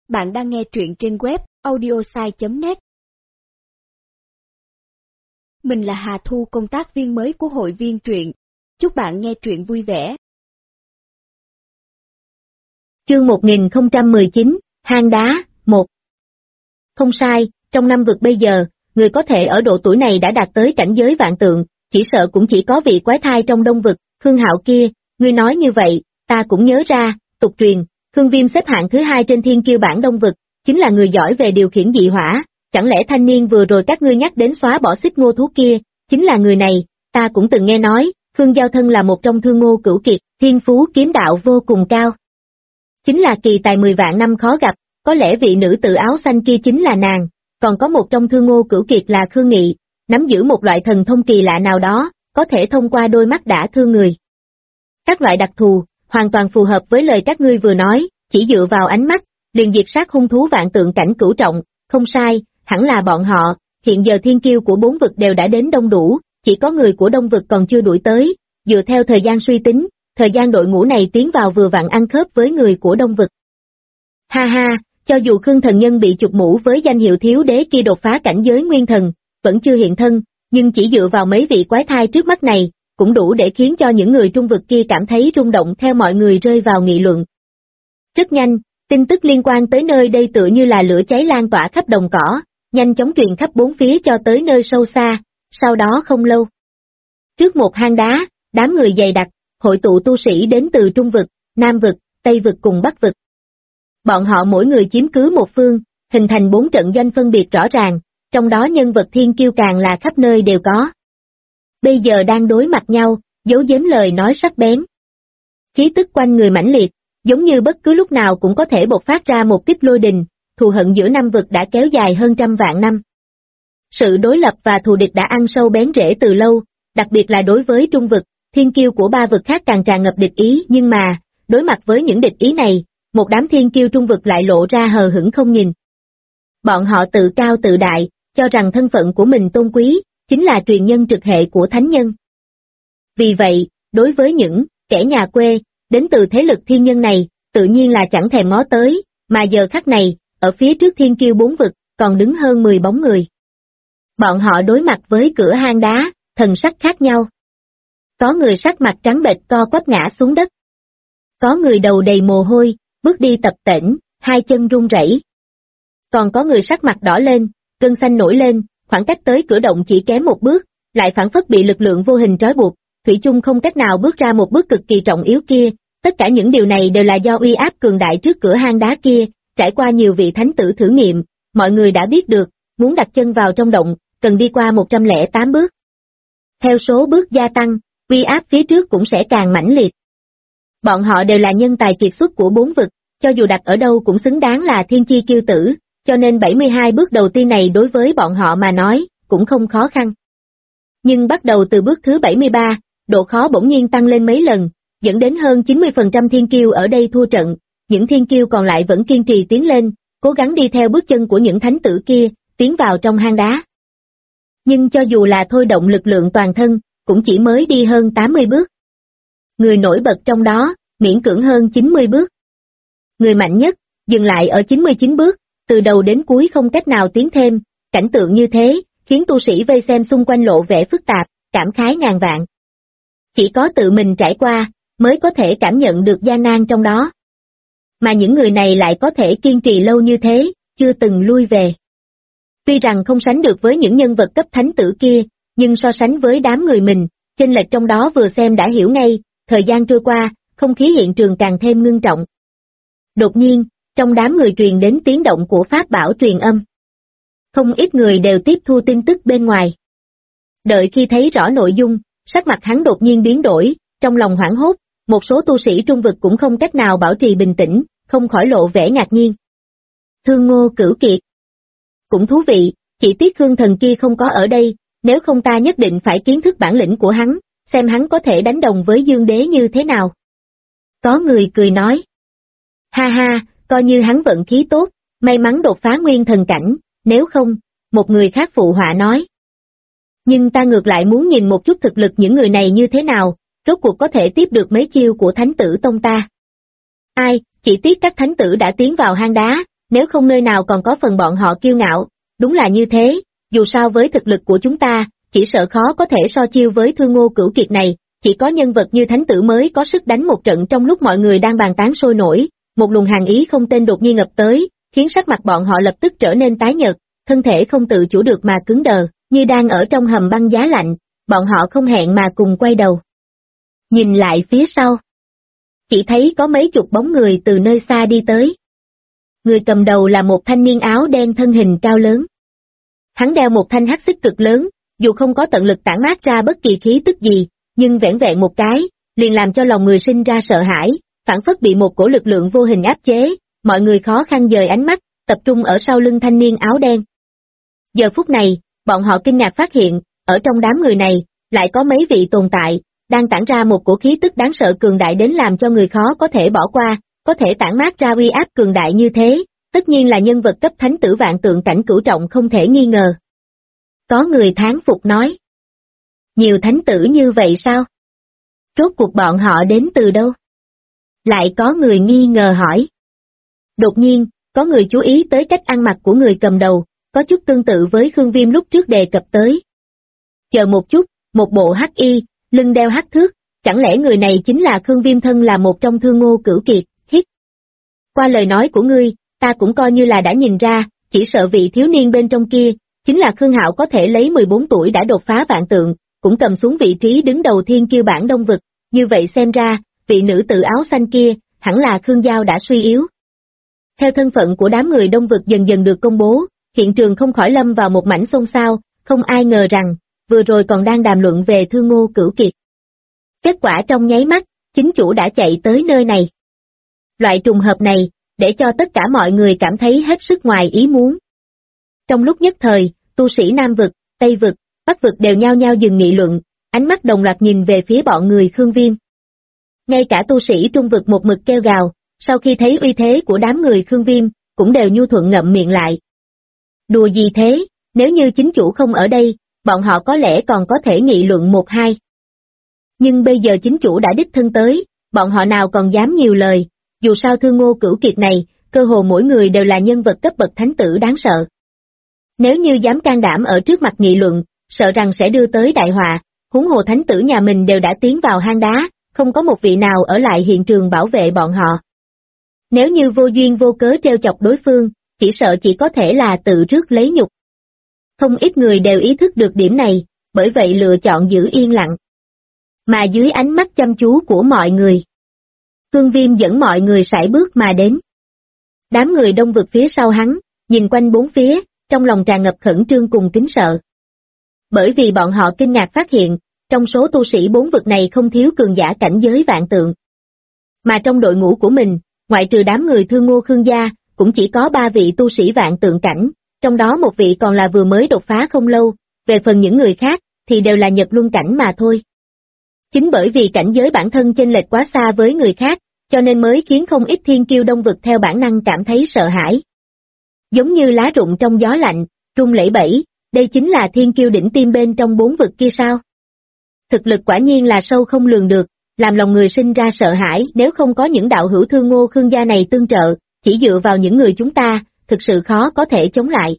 Bạn đang nghe truyện trên web audiosai.net. Mình là Hà Thu, công tác viên mới của hội viên truyện. Chúc bạn nghe truyện vui vẻ. Chương 1019, Hang đá, 1. Không sai, trong năm vực bây giờ, người có thể ở độ tuổi này đã đạt tới cảnh giới vạn tượng, chỉ sợ cũng chỉ có vị quái thai trong đông vực, Khương Hạo kia. Ngươi nói như vậy, ta cũng nhớ ra, tục truyền, Khương Viêm xếp hạng thứ 2 trên thiên kiêu bảng đông vực, chính là người giỏi về điều khiển dị hỏa, chẳng lẽ thanh niên vừa rồi các ngươi nhắc đến xóa bỏ xích ngô thú kia, chính là người này. Ta cũng từng nghe nói, Khương Giao Thân là một trong thương ngô cửu kiệt, thiên phú kiếm đạo vô cùng cao. Chính là kỳ tài 10 vạn năm khó gặp, có lẽ vị nữ tử áo xanh kia chính là nàng, còn có một trong thương ngô cửu kiệt là Khương Nghị, nắm giữ một loại thần thông kỳ lạ nào đó, có thể thông qua đôi mắt đã thương người. Các loại đặc thù, hoàn toàn phù hợp với lời các ngươi vừa nói, chỉ dựa vào ánh mắt, liền diệt sát hung thú vạn tượng cảnh cửu trọng, không sai, hẳn là bọn họ. Hiện giờ thiên kiêu của 4 vực đều đã đến đông đủ, chỉ có người của đông vực còn chưa đuổi tới, dựa theo thời gian suy tính, thời gian đội ngũ này tiến vào vừa vặn ăn khớp với người của đông vực. Ha ha, cho dù Khương thần nhân bị chụp mũ với danh hiệu thiếu đế kia đột phá cảnh giới nguyên thần, vẫn chưa hiện thân, nhưng chỉ dựa vào mấy vị quái thai trước mắt này, cũng đủ để khiến cho những người trung vực kia cảm thấy rung động, theo mọi người rơi vào nghị luận. Rất nhanh, tin tức liên quan tới nơi đây tựa như là lửa cháy lan tỏa khắp đồng cỏ, nhanh chóng truyền khắp bốn phía cho tới nơi sâu xa. Sau đó không lâu, trước một hang đá, đám người dày đặc, hội tụ tu sĩ đến từ Trung vực, Nam vực, Tây vực cùng Bắc vực. Bọn họ mỗi người chiếm cứ một phương, hình thành 4 trận doanh phân biệt rõ ràng, trong đó nhân vật thiên kiêu càng là khắp nơi đều có. Bây giờ đang đối mặt nhau, giấu giếm lời nói sắc bén. Khí tức quanh người mãnh liệt, giống như bất cứ lúc nào cũng có thể bộc phát ra một kích lôi đình, thù hận giữa năm vực đã kéo dài hơn trăm vạn năm. Sự đối lập và thù địch đã ăn sâu bén rễ từ lâu, đặc biệt là đối với Trung vực, thiên kiêu của 3 vực khác càng tràn ngập địch ý, nhưng mà, đối mặt với những địch ý này, một đám thiên kiêu Trung vực lại lộ ra hờ hững không nhìn. Bọn họ tự cao tự đại, cho rằng thân phận của mình tôn quý, chính là truyền nhân trực hệ của thánh nhân. Vì vậy, đối với những kẻ nhà quê, đến từ thế lực thiên nhân này, tự nhiên là chẳng thèm ngó tới, mà giờ khắc này, ở phía trước thiên kiêu 4 vực, còn đứng hơn 10 bóng người. Bọn họ đối mặt với cửa hang đá, thần sắc khác nhau. Có người sắc mặt trắng bệch co quắp ngã xuống đất. Có người đầu đầy mồ hôi, bước đi tập tễnh, hai chân run rẩy. Còn có người sắc mặt đỏ lên, gân xanh nổi lên, khoảng cách tới cửa động chỉ kém một bước, lại phản phất bị lực lượng vô hình trói buộc, thủy chung không cách nào bước ra một bước cực kỳ trọng yếu kia. Tất cả những điều này đều là do uy áp cường đại trước cửa hang đá kia, trải qua nhiều vị thánh tử thử nghiệm, mọi người đã biết được, muốn đặt chân vào trong động, cần đi qua 108 bước. Theo số bước gia tăng, uy áp phía trước cũng sẽ càng mãnh liệt. Bọn họ đều là nhân tài kiệt xuất của 4 vực, cho dù đặt ở đâu cũng xứng đáng là thiên chi kiêu tử, cho nên 72 bước đầu tiên này đối với bọn họ mà nói, cũng không khó khăn. Nhưng bắt đầu từ bước thứ 73, độ khó bỗng nhiên tăng lên mấy lần, dẫn đến hơn 90% thiên kiêu ở đây thua trận, những thiên kiêu còn lại vẫn kiên trì tiến lên, cố gắng đi theo bước chân của những thánh tử kia, tiến vào trong hang đá. Nhưng cho dù là thôi động lực lượng toàn thân, cũng chỉ mới đi hơn 80 bước. Người nổi bật trong đó, miễn cưỡng hơn 90 bước. Người mạnh nhất, dừng lại ở 99 bước, từ đầu đến cuối không cách nào tiến thêm, cảnh tượng như thế, khiến tu sĩ vây xem xung quanh lộ vẻ phức tạp, cảm khái ngàn vạn. Chỉ có tự mình trải qua, mới có thể cảm nhận được gian nan trong đó. Mà những người này lại có thể kiên trì lâu như thế, chưa từng lui về. Tuy rằng không sánh được với những nhân vật cấp thánh tử kia, nhưng so sánh với đám người mình, chênh lệch trong đó vừa xem đã hiểu ngay. Thời gian trôi qua, không khí hiện trường càng thêm ngưng trọng. Đột nhiên, trong đám người truyền đến tiếng động của pháp bảo truyền âm. Không ít người đều tiếp thu tin tức bên ngoài. Đợi khi thấy rõ nội dung, sắc mặt hắn đột nhiên biến đổi, trong lòng hoảng hốt, một số tu sĩ Trung vực cũng không cách nào bảo trì bình tĩnh, không khỏi lộ vẻ ngạc nhiên. Thương Ngô Cửu Kiệt. Cũng thú vị, chỉ tiếc Khương thần kia không có ở đây, nếu không ta nhất định phải kiến thức bản lĩnh của hắn, xem hắn có thể đánh đồng với Dương Đế như thế nào. Có người cười nói. Ha ha, coi như hắn vận khí tốt, may mắn đột phá nguyên thần cảnh, nếu không, một người khác phụ họa nói. Nhưng ta ngược lại muốn nhìn một chút thực lực những người này như thế nào, rốt cuộc có thể tiếp được mấy chiêu của thánh tử tông ta. Ai, chỉ tiếc các thánh tử đã tiến vào hang đá, nếu không nơi nào còn có phần bọn họ kiêu ngạo, đúng là như thế, dù sao với thực lực của chúng ta, chỉ sợ khó có thể so chiêu với Thương Ngô Cửu Kiệt này, chỉ có nhân vật như thánh tử mới có sức đánh một trận trong lúc mọi người đang bàn tán sôi nổi, một luồng hàn ý không tên đột nhiên ngập tới, khiến sắc mặt bọn họ lập tức trở nên tái nhợt, thân thể không tự chủ được mà cứng đờ, như đang ở trong hầm băng giá lạnh, bọn họ không hẹn mà cùng quay đầu. Nhìn lại phía sau, chỉ thấy có mấy chục bóng người từ nơi xa đi tới. Người cầm đầu là một thanh niên áo đen thân hình cao lớn. Hắn đeo một thanh hắc xích cực lớn, dù không có tận lực tản mát ra bất kỳ khí tức gì, nhưng vẻn vẹn một cái, liền làm cho lòng người sinh ra sợ hãi, phảng phất bị một cổ lực lượng vô hình áp chế, mọi người khó khăn dời ánh mắt, tập trung ở sau lưng thanh niên áo đen. Giờ phút này, bọn họ kinh ngạc phát hiện, ở trong đám người này, lại có mấy vị tồn tại, đang tản ra một cổ khí tức đáng sợ cường đại đến làm cho người khó có thể bỏ qua, có thể tản mát ra uy áp cường đại như thế, tất nhiên là nhân vật cấp thánh tử vạn tượng cảnh cửu trọng không thể nghi ngờ. Có người thán phục nói. Nhiều thánh tử như vậy sao? Rốt cuộc bọn họ đến từ đâu? Lại có người nghi ngờ hỏi. Đột nhiên, có người chú ý tới cách ăn mặc của người cầm đầu, có chút tương tự với Khương Viêm lúc trước đề cập tới. Chờ một chút, một bộ hắc y, lưng đeo hắc thước, chẳng lẽ người này chính là Khương Viêm thân là một trong Thương Ngô Cửu Kiệt, hít. Qua lời nói của ngươi, ta cũng coi như là đã nhìn ra, chỉ sợ vị thiếu niên bên trong kia, chính là Khương Hạo có thể lấy 14 tuổi đã đột phá vạn tượng, cũng cầm xuống vị trí đứng đầu thiên kiêu bảng đông vực, như vậy xem ra, vị nữ tử áo xanh kia, hẳn là Khương Giao đã suy yếu. Theo thân phận của đám người đông vực dần dần được công bố, hiện trường không khỏi lâm vào một mảnh xôn xao, không ai ngờ rằng, vừa rồi còn đang đàm luận về Thương Ngô Cửu Kiệt. Kết quả trong nháy mắt, chính chủ đã chạy tới nơi này. Loại trùng hợp này, để cho tất cả mọi người cảm thấy hết sức ngoài ý muốn. Trong lúc nhất thời, tu sĩ Nam vực, Tây vực, Bắc vực đều nhao nhao dừng nghị luận, ánh mắt đồng loạt nhìn về phía bọn người Khương Viêm. Ngay cả tu sĩ Trung vực một mực kêu gào, sau khi thấy uy thế của đám người Khương Viêm, cũng đều nhu thuận ngậm miệng lại. Đùa gì thế, nếu như chính chủ không ở đây, bọn họ có lẽ còn có thể nghị luận một hai. Nhưng bây giờ chính chủ đã đích thân tới, bọn họ nào còn dám nhiều lời, dù sao Thương Ngô Cửu Kiệt này, cơ hồ mỗi người đều là nhân vật cấp bậc thánh tử đáng sợ. Nếu như dám can đảm ở trước mặt nghị luận, sợ rằng sẽ đưa tới đại họa, huống hồ thánh tử nhà mình đều đã tiến vào hang đá, không có một vị nào ở lại hiện trường bảo vệ bọn họ. Nếu như vô duyên vô cớ trêu chọc đối phương, chỉ sợ chỉ có thể là tự rước lấy nhục. Không ít người đều ý thức được điểm này, bởi vậy lựa chọn giữ yên lặng. Mà dưới ánh mắt chăm chú của mọi người, Khương Viêm dẫn mọi người sải bước mà đến. Đám người đông vực phía sau hắn, nhìn quanh bốn phía, trong lòng tràn ngập khẩn trương cùng kính sợ. Bởi vì bọn họ kinh ngạc phát hiện, trong số tu sĩ bốn vực này không thiếu cường giả cảnh giới vạn tượng. Mà trong đội ngũ của mình, ngoại trừ đám người Thương Ngô Khương gia, cũng chỉ có 3 vị tu sĩ vạn tượng cảnh, trong đó một vị còn là vừa mới đột phá không lâu, về phần những người khác, thì đều là nhật luân cảnh mà thôi. Chính bởi vì cảnh giới bản thân chênh lệch quá xa với người khác, cho nên mới khiến không ít thiên kiêu đông vực theo bản năng cảm thấy sợ hãi. Giống như lá rụng trong gió lạnh, rung lẩy bẩy, đây chính là thiên kiêu đỉnh tiêm bên trong 4 vực kia sao? Thực lực quả nhiên là sâu không lường được, làm lòng người sinh ra sợ hãi, nếu không có những đạo hữu Thương Ngô Khương gia này tương trợ, chỉ dựa vào những người chúng ta, thực sự khó có thể chống lại.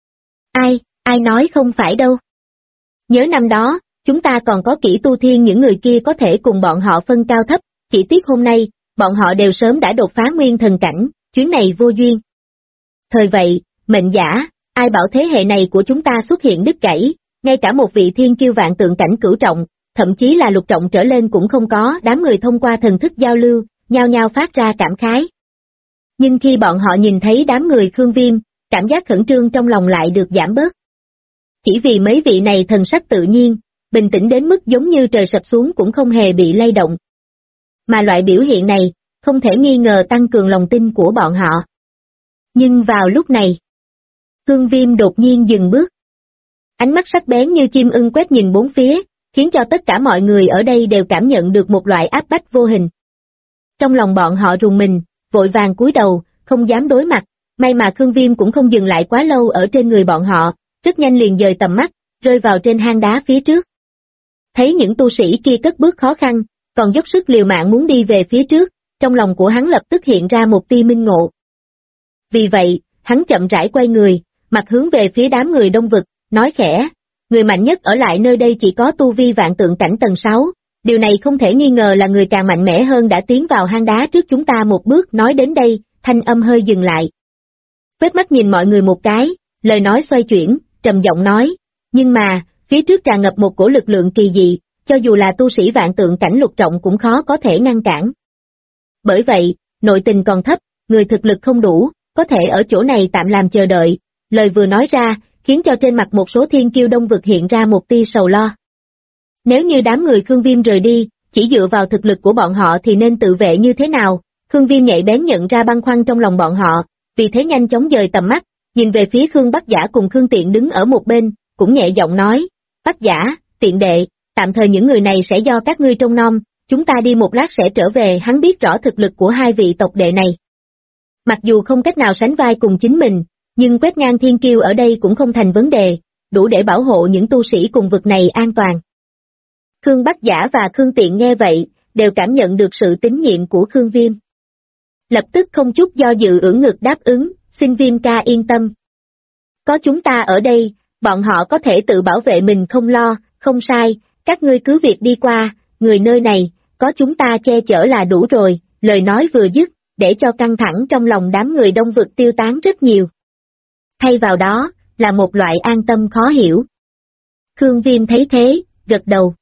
Ai nói không phải đâu. Nhớ năm đó, chúng ta còn có kỹ tu thiên những người kia có thể cùng bọn họ phân cao thấp, chỉ tiếc hôm nay, bọn họ đều sớm đã đột phá nguyên thần cảnh, chuyến này vô duyên. Thời vậy, mệnh giả, ai bảo thế hệ này của chúng ta xuất hiện đứt gãy, ngay cả một vị thiên kiêu vạn tượng cảnh cửu trọng, thậm chí là lục trọng trở lên cũng không có, đám người thông qua thần thức giao lưu, nhao nhao phát ra cảm khái. Nhưng khi bọn họ nhìn thấy đám người Khương Viêm, cảm giác khẩn trương trong lòng lại được giảm bớt. Chỉ vì mấy vị này thần sắc tự nhiên, bình tĩnh đến mức giống như trời sập xuống cũng không hề bị lay động. Mà loại biểu hiện này, không thể nghi ngờ tăng cường lòng tin của bọn họ. Nhưng vào lúc này, Khương Viêm đột nhiên dừng bước. Ánh mắt sắc bén như chim ưng quét nhìn bốn phía, khiến cho tất cả mọi người ở đây đều cảm nhận được một loại áp bách vô hình. Trong lòng bọn họ rùng mình, vội vàng cúi đầu, không dám đối mặt, may mà Khương Viêm cũng không dừng lại quá lâu ở trên người bọn họ, rất nhanh liền dời tầm mắt, rơi vào trên hang đá phía trước. Thấy những tu sĩ kia cất bước khó khăn, còn dốc sức liều mạng muốn đi về phía trước, trong lòng của hắn lập tức hiện ra một tia minh ngộ. vì vậy, hắn chậm rãi quay người, mặt hướng về phía đám người đông vực, nói khẽ, người mạnh nhất ở lại nơi đây chỉ có tu vi vạn tượng cảnh tầng 6, điều này không thể nghi ngờ là người càng mạnh mẽ hơn đã tiến vào hang đá trước chúng ta một bước. Nói đến đây, thanh âm hơi dừng lại. Quét mắt nhìn mọi người một cái, lời nói xoay chuyển, trầm giọng nói, nhưng mà, phía trước tràn ngập một cổ lực lượng kỳ dị, cho dù là tu sĩ vạn tượng cảnh lục trọng cũng khó có thể ngăn cản. Bởi vậy, nội tình còn thấp, người thực lực không đủ, có thể ở chỗ này tạm làm chờ đợi. Lời vừa nói ra, khiến cho trên mặt một số thiên kiêu đông vực hiện ra một tia sầu lo. Nếu như đám người Khương Viêm rời đi, chỉ dựa vào thực lực của bọn họ thì nên tự vệ như thế nào? Khương Viêm nhạy bén nhận ra băn khoăn trong lòng bọn họ, vì thế nhanh chóng dời tầm mắt, nhìn về phía Khương Bắc Giả cùng Khương Tiện đứng ở một bên, cũng nhẹ giọng nói, Bắc Giả, Tiện đệ, tạm thời những người này sẽ do các ngươi trông nom, chúng ta đi một lát sẽ trở về. Hắn biết rõ thực lực của hai vị tộc đệ này. Mặc dù không cách nào sánh vai cùng chính mình, nhưng quét ngang thiên kiêu ở đây cũng không thành vấn đề, đủ để bảo hộ những tu sĩ cùng vực này an toàn. Khương Bắc Giả và Khương Tiện nghe vậy, đều cảm nhận được sự tín nhiệm của Khương Viêm. Lập tức không chút do dự ưỡn ngực đáp ứng, xin Viêm ca yên tâm. Có chúng ta ở đây, bọn họ có thể tự bảo vệ mình không lo, không sai, các ngươi cứ việc đi qua, người nơi này, có chúng ta che chở là đủ rồi. Lời nói vừa dứt, để cho căng thẳng trong lòng đám người đông vực tiêu tán rất nhiều. Thay vào đó, là một loại an tâm khó hiểu. Khương Viêm thấy thế, gật đầu.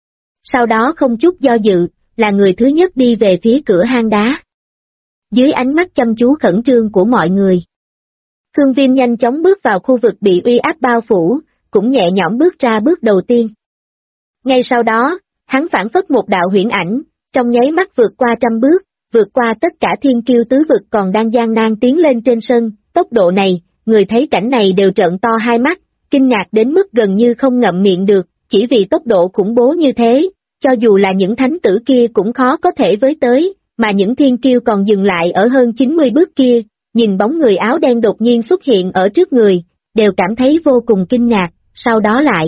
Sau đó không chút do dự, là người thứ nhất đi về phía cửa hang đá. Dưới ánh mắt chăm chú khẩn trương của mọi người, Khương Viêm nhanh chóng bước vào khu vực bị uy áp bao phủ, cũng nhẹ nhõm bước ra bước đầu tiên. Ngay sau đó, hắn phản phất một đạo huyễn ảnh, trong nháy mắt vượt qua trăm bước, vượt qua tất cả thiên kiêu tứ vực còn đang gian nan tiến lên trên sân. Tốc độ này, người thấy cảnh này đều trợn to hai mắt, kinh ngạc đến mức gần như không ngậm miệng được, chỉ vì tốc độ khủng bố như thế, cho dù là những thánh tử kia cũng khó có thể với tới, mà những thiên kiêu còn dừng lại ở hơn 90 bước kia, nhìn bóng người áo đen đột nhiên xuất hiện ở trước người, đều cảm thấy vô cùng kinh ngạc, sau đó lại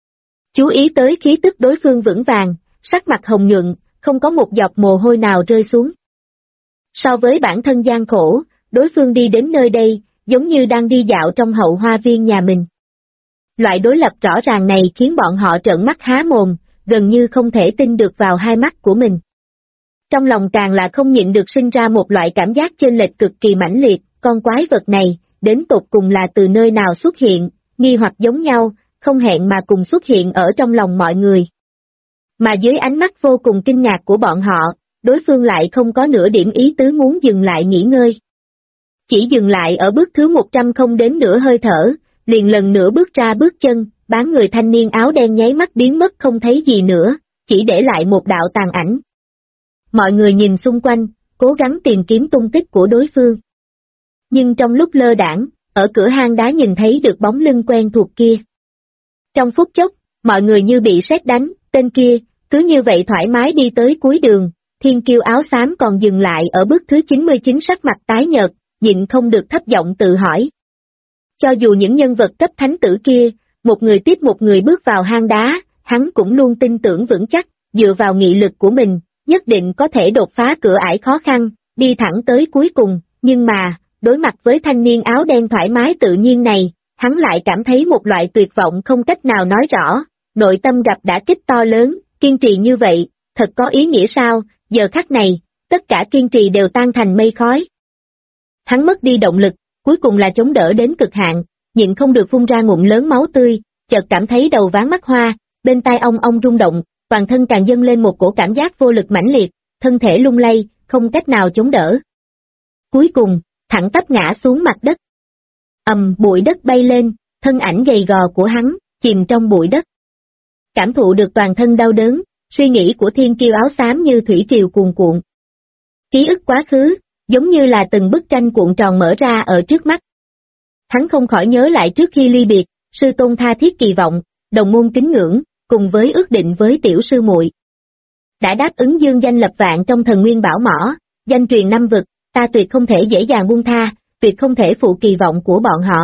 chú ý tới khí tức đối phương vững vàng, sắc mặt hồng nhuận, không có một giọt mồ hôi nào rơi xuống. So với bản thân gian khổ, đối phương đi đến nơi đây, giống như đang đi dạo trong hậu hoa viên nhà mình. Loại đối lập rõ ràng này khiến bọn họ trợn mắt há mồm, gần như không thể tin được vào hai mắt của mình. Trong lòng càng là không nhịn được sinh ra một loại cảm giác chênh lệch cực kỳ mãnh liệt, con quái vật này, đến tột cùng là từ nơi nào xuất hiện, nghi hoặc giống nhau, không hẹn mà cùng xuất hiện ở trong lòng mọi người. Mà dưới ánh mắt vô cùng kinh ngạc của bọn họ, đối phương lại không có nửa điểm ý tứ muốn dừng lại nghỉ ngơi. Chỉ dừng lại ở bước thứ 100 không đến nửa hơi thở, liền lần nữa bước ra bước chân, bán người thanh niên áo đen nháy mắt biến mất không thấy gì nữa, chỉ để lại một đạo tàn ảnh. Mọi người nhìn xung quanh, cố gắng tìm kiếm tung tích của đối phương. Nhưng trong lúc lơ đãng, ở cửa hang đá nhìn thấy được bóng lưng quen thuộc kia. Trong phút chốc, mọi người như bị sét đánh, tên kia, cứ như vậy thoải mái đi tới cuối đường, thiên kiêu áo xám còn dừng lại ở bước thứ 99 sắc mặt tái nhợt, nhịn không được thấp giọng tự hỏi. Cho dù những nhân vật cấp thánh tử kia, một người tiếp một người bước vào hang đá, hắn cũng luôn tin tưởng vững chắc, dựa vào nghị lực của mình, nhất định có thể đột phá cửa ải khó khăn, đi thẳng tới cuối cùng, nhưng mà, đối mặt với thanh niên áo đen thoải mái tự nhiên này, hắn lại cảm thấy một loại tuyệt vọng không cách nào nói rõ, nội tâm gặp đả kích to lớn, kiên trì như vậy, thật có ý nghĩa sao? Giờ khắc này, tất cả kiên trì đều tan thành mây khói. Hắn mất đi động lực, cuối cùng là chống đỡ đến cực hạn, nhịn không được phun ra ngụm lớn máu tươi, chợt cảm thấy đầu váng mắt hoa, bên tai ong ong rung động, toàn thân càng dâng lên một cổ cảm giác vô lực mãnh liệt, thân thể lung lay, không cách nào chống đỡ. Cuối cùng, thẳng tắp ngã xuống mặt đất. Bụi đất bay lên, thân ảnh gầy gò của hắn, chìm trong bụi đất. Cảm thụ được toàn thân đau đớn, suy nghĩ của thiên kiêu áo xám như thủy triều cuồn cuộn. Ký ức quá khứ, giống như là từng bức tranh cuộn tròn mở ra ở trước mắt. Hắn không khỏi nhớ lại trước khi ly biệt, sư tôn tha thiết kỳ vọng, đồng môn kính ngưỡng, cùng với ước định với tiểu sư muội. Đã đáp ứng dương danh lập vạn trong thần nguyên bảo mỏ, danh truyền năm vực, ta tuyệt không thể dễ dàng buông tha, tuyệt không thể phụ kỳ vọng của bọn họ.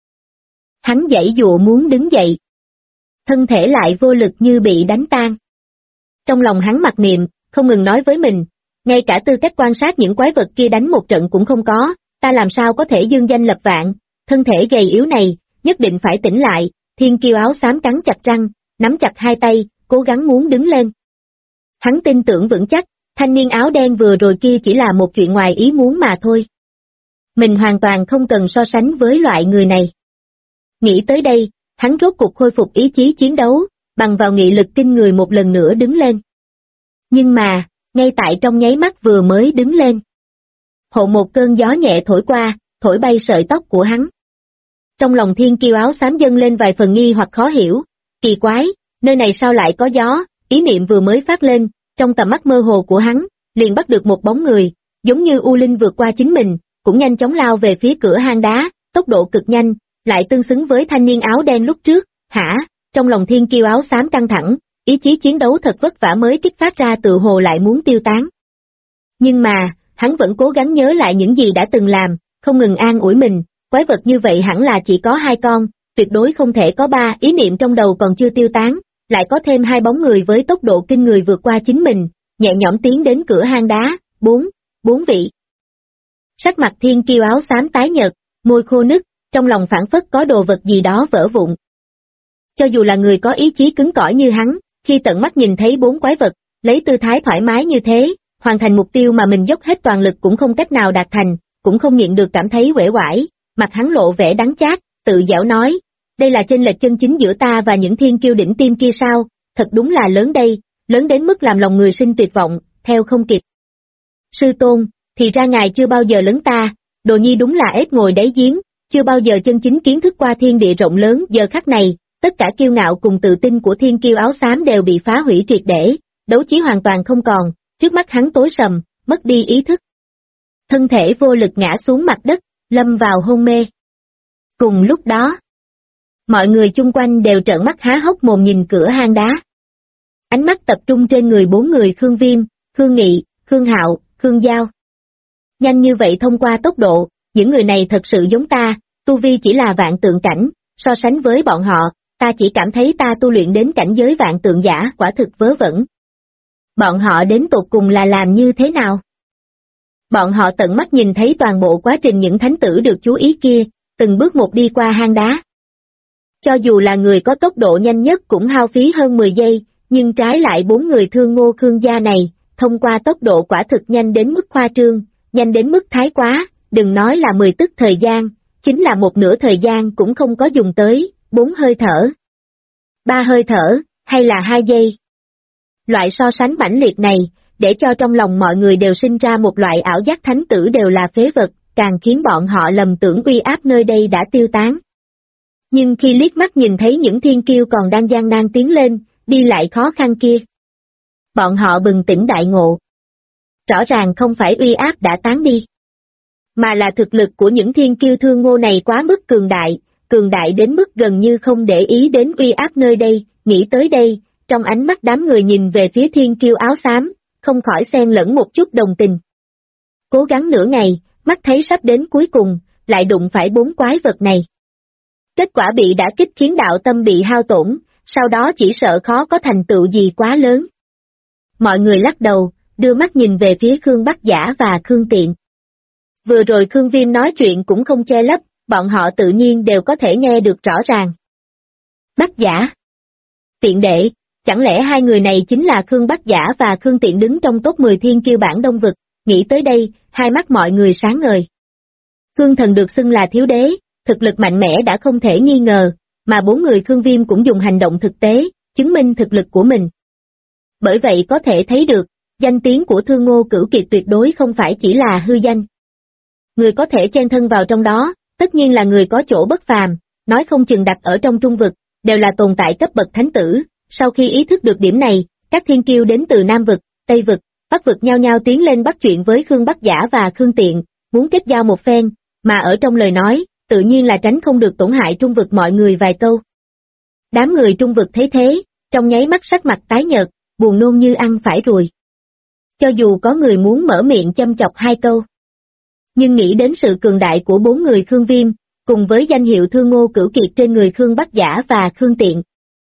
Hắn giãy dụa muốn đứng dậy. Thân thể lại vô lực như bị đánh tan. Trong lòng hắn mặc niệm, không ngừng nói với mình, ngay cả tư cách quan sát những quái vật kia đánh một trận cũng không có, ta làm sao có thể dương danh lập vạn, thân thể gầy yếu này, nhất định phải tỉnh lại, thiên kiêu áo xám cắn chặt răng, nắm chặt hai tay, cố gắng muốn đứng lên. Hắn tin tưởng vững chắc, thanh niên áo đen vừa rồi kia chỉ là một chuyện ngoài ý muốn mà thôi. Mình hoàn toàn không cần so sánh với loại người này. Nghĩ tới đây, hắn rốt cuộc khôi phục ý chí chiến đấu, bằng vào nghị lực kinh người một lần nữa đứng lên. Nhưng mà, ngay tại trong nháy mắt vừa mới đứng lên. Hộ một cơn gió nhẹ thổi qua, thổi bay sợi tóc của hắn. Trong lòng thiên kiêu áo xám dâng lên vài phần nghi hoặc khó hiểu, kỳ quái, nơi này sao lại có gió, ý niệm vừa mới phát lên, trong tầm mắt mơ hồ của hắn, liền bắt được một bóng người, giống như U Linh vượt qua chính mình, cũng nhanh chóng lao về phía cửa hang đá, tốc độ cực nhanh, lại tương xứng với thanh niên áo đen lúc trước, hả, trong lòng thiên kiêu áo xám căng thẳng, ý chí chiến đấu thật vất vả mới kích phát ra tự hồ lại muốn tiêu tán. Nhưng mà, hắn vẫn cố gắng nhớ lại những gì đã từng làm, không ngừng an ủi mình, quái vật như vậy hẳn là chỉ có 2 con, tuyệt đối không thể có 3, ý niệm trong đầu còn chưa tiêu tán, lại có thêm 2 bóng người với tốc độ kinh người vượt qua chính mình, nhẹ nhõm tiến đến cửa hang đá, 4 vị. Sắc mặt thiên kiêu áo xám tái nhợt, môi khô nứt, trong lòng phảng phất có đồ vật gì đó vỡ vụn. Cho dù là người có ý chí cứng cỏi như hắn, khi tận mắt nhìn thấy 4 quái vật, lấy tư thái thoải mái như thế, hoàn thành mục tiêu mà mình dốc hết toàn lực cũng không cách nào đạt thành, cũng không nhịn được cảm thấy uể oải, mặt hắn lộ vẻ đắng chát, tự giễu nói, đây là chênh lệch chân chính giữa ta và những thiên kiêu đỉnh tim kia sao, thật đúng là lớn đây, lớn đến mức làm lòng người sinh tuyệt vọng, theo không kịp. Sư tôn, thì ra ngài chưa bao giờ lớn ta, đồ nhi đúng là ếch ngồi đáy giếng, chưa bao giờ chân chính kiến thức qua thiên địa rộng lớn. Giờ khắc này, tất cả kiêu ngạo cùng tự tin của thiên kiêu áo xám đều bị phá hủy triệt để, đấu trí hoàn toàn không còn, trước mắt hắn tối sầm, mất đi ý thức. Thân thể vô lực ngã xuống mặt đất, lâm vào hôn mê. Cùng lúc đó, mọi người chung quanh đều trợn mắt há hốc mồm nhìn cửa hang đá. Ánh mắt tập trung trên người 4 người Khương Viêm, Khương Nghị, Khương Hạo, Khương Giao. Nhanh như vậy thông qua tốc độ, những người này thật sự giống ta, tu vi chỉ là vạn tượng cảnh, so sánh với bọn họ, ta chỉ cảm thấy ta tu luyện đến cảnh giới vạn tượng giả, quả thực vớ vẩn. Bọn họ đến tột cùng là làm như thế nào? Bọn họ tận mắt nhìn thấy toàn bộ quá trình những thánh tử được chú ý kia, từng bước một đi qua hang đá. Cho dù là người có tốc độ nhanh nhất cũng hao phí hơn 10 giây, nhưng trái lại 4 người Thương Ngô Khương gia này, thông qua tốc độ quả thực nhanh đến mức khoa trương, nhanh đến mức thái quá, đừng nói là 10 tức thời gian, chính là 1/2 thời gian cũng không có dùng tới, 4 hơi thở, 3 hơi thở, hay là 2 giây. Loại so sánh mãnh liệt này, để cho trong lòng mọi người đều sinh ra một loại ảo giác thánh tử đều là phế vật, càng khiến bọn họ lầm tưởng uy áp nơi đây đã tiêu tán. Nhưng khi liếc mắt nhìn thấy những thiên kiêu còn đang gian nan tiến lên, đi lại khó khăn kia, bọn họ bừng tỉnh đại ngộ. Rõ ràng không phải uy áp đã tán đi, mà là thực lực của những thiên kiêu Thương Ngô này quá mức cường đại đến mức gần như không để ý đến uy áp nơi đây. Nghĩ tới đây, trong ánh mắt đám người nhìn về phía thiên kiêu áo xám, không khỏi xen lẫn một chút đồng tình. Cố gắng nửa ngày, mắt thấy sắp đến cuối cùng, lại đụng phải 4 quái vật này. Kết quả bị đả kích khiến đạo tâm bị hao tổn, sau đó chỉ sợ khó có thành tựu gì quá lớn. Mọi người lắc đầu, đưa mắt nhìn về phía Khương Bắc Giả và Khương Tiện. Vừa rồi Khương Viêm nói chuyện cũng không che lấp, bọn họ tự nhiên đều có thể nghe được rõ ràng. Bắc Giả, Tiện đệ, chẳng lẽ 2 người này chính là Khương Bắc Giả và Khương Tiện đứng trong top 10 thiên kiêu bản Đông Vực? Nghĩ tới đây, hai mắt mọi người sáng ngời. Khương Thần được xưng là thiếu đế, thực lực mạnh mẽ đã không thể nghi ngờ, mà 4 người Khương Viêm cũng dùng hành động thực tế, chứng minh thực lực của mình. Bởi vậy có thể thấy được, danh tiếng của Thương Ngô Cửu Kiệt tuyệt đối không phải chỉ là hư danh. Người có thể chen thân vào trong đó, tất nhiên là người có chỗ bất phàm, nói không chừng đặt ở trong Trung Vực, đều là tồn tại cấp bậc thánh tử. Sau khi ý thức được điểm này, các thiên kiêu đến từ Nam Vực, Tây Vực, Bắc Vực nhao nhao tiến lên bắt chuyện với Khương Bắc Giả và Khương Tiện, muốn kết giao một phen, mà ở trong lời nói, tự nhiên là tránh không được tổn hại Trung Vực mọi người vài câu. Đám người Trung Vực thấy thế, trong nháy mắt sắc mặt tái nhợt, buồn nôn như ăn phải ruồi. Cho dù có người muốn mở miệng châm chọc 2 câu, nhưng nghĩ đến sự cường đại của 4 người Khương Viêm, cùng với danh hiệu Thương Ngô Cửu Kiệt trên người Khương Bắc Giả và Khương Tiện,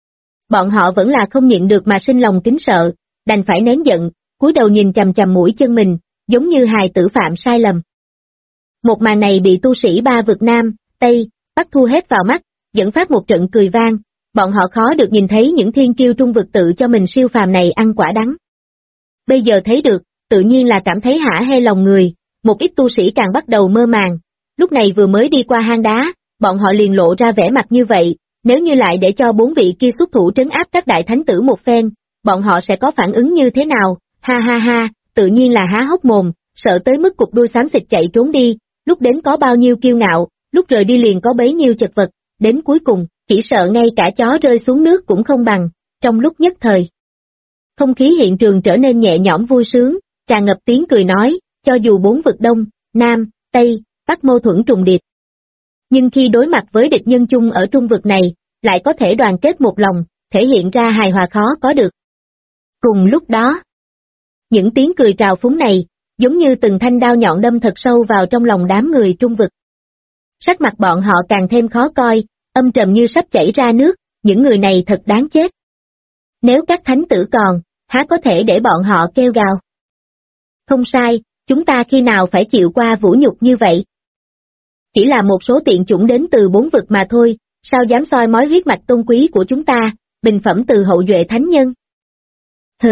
bọn họ vẫn là không nhịn được mà sinh lòng kính sợ, đành phải nén giận, cúi đầu nhìn chằm chằm mũi chân mình, giống như hài tử phạm sai lầm. Một màn này bị tu sĩ ba vực Nam, Tây, Bắc thu hết vào mắt, dẫn phát một trận cười vang, bọn họ khó được nhìn thấy những thiên kiêu trung vực tự cho mình siêu phàm này ăn quả đắng. Bây giờ thấy được, tự nhiên là cảm thấy hả hê lòng người, một ít tu sĩ càng bắt đầu mơ màng, lúc này vừa mới đi qua hang đá, bọn họ liền lộ ra vẻ mặt như vậy, nếu như lại để cho 4 vị kia xuất thủ trấn áp các đại thánh tử một phen, bọn họ sẽ có phản ứng như thế nào, ha ha ha, tự nhiên là há hốc mồm, sợ tới mức cục đuôi xám xịt chạy trốn đi, lúc đến có bao nhiêu kiêu ngạo, lúc rời đi liền có bấy nhiêu chật vật, đến cuối cùng, chỉ sợ ngay cả chó rơi xuống nước cũng không bằng, trong lúc nhất thời. Không khí hiện trường trở nên nhẹ nhõm vui sướng, tràn ngập tiếng cười nói, cho dù 4 vực Đông, Nam, Tây, Bắc mâu thuẫn trùng điệp. Nhưng khi đối mặt với địch nhân chung ở trung vực này, lại có thể đoàn kết một lòng, thể hiện ra hài hòa khó có được. Cùng lúc đó, những tiếng cười trào phúng này, giống như từng thanh đao nhọn đâm thật sâu vào trong lòng đám người trung vực. Sắc mặt bọn họ càng thêm khó coi, âm trầm như sắp chảy ra nước, những người này thật đáng chết. Nếu các thánh tử còn, há có thể để bọn họ kêu gào. Không sai, chúng ta khi nào phải chịu qua vũ nhục như vậy? Chỉ là một số tiện chủng đến từ 4 vực mà thôi, sao dám soi mói huyết mạch tôn quý của chúng ta, bình phẩm từ hậu duệ thánh nhân. Hừ.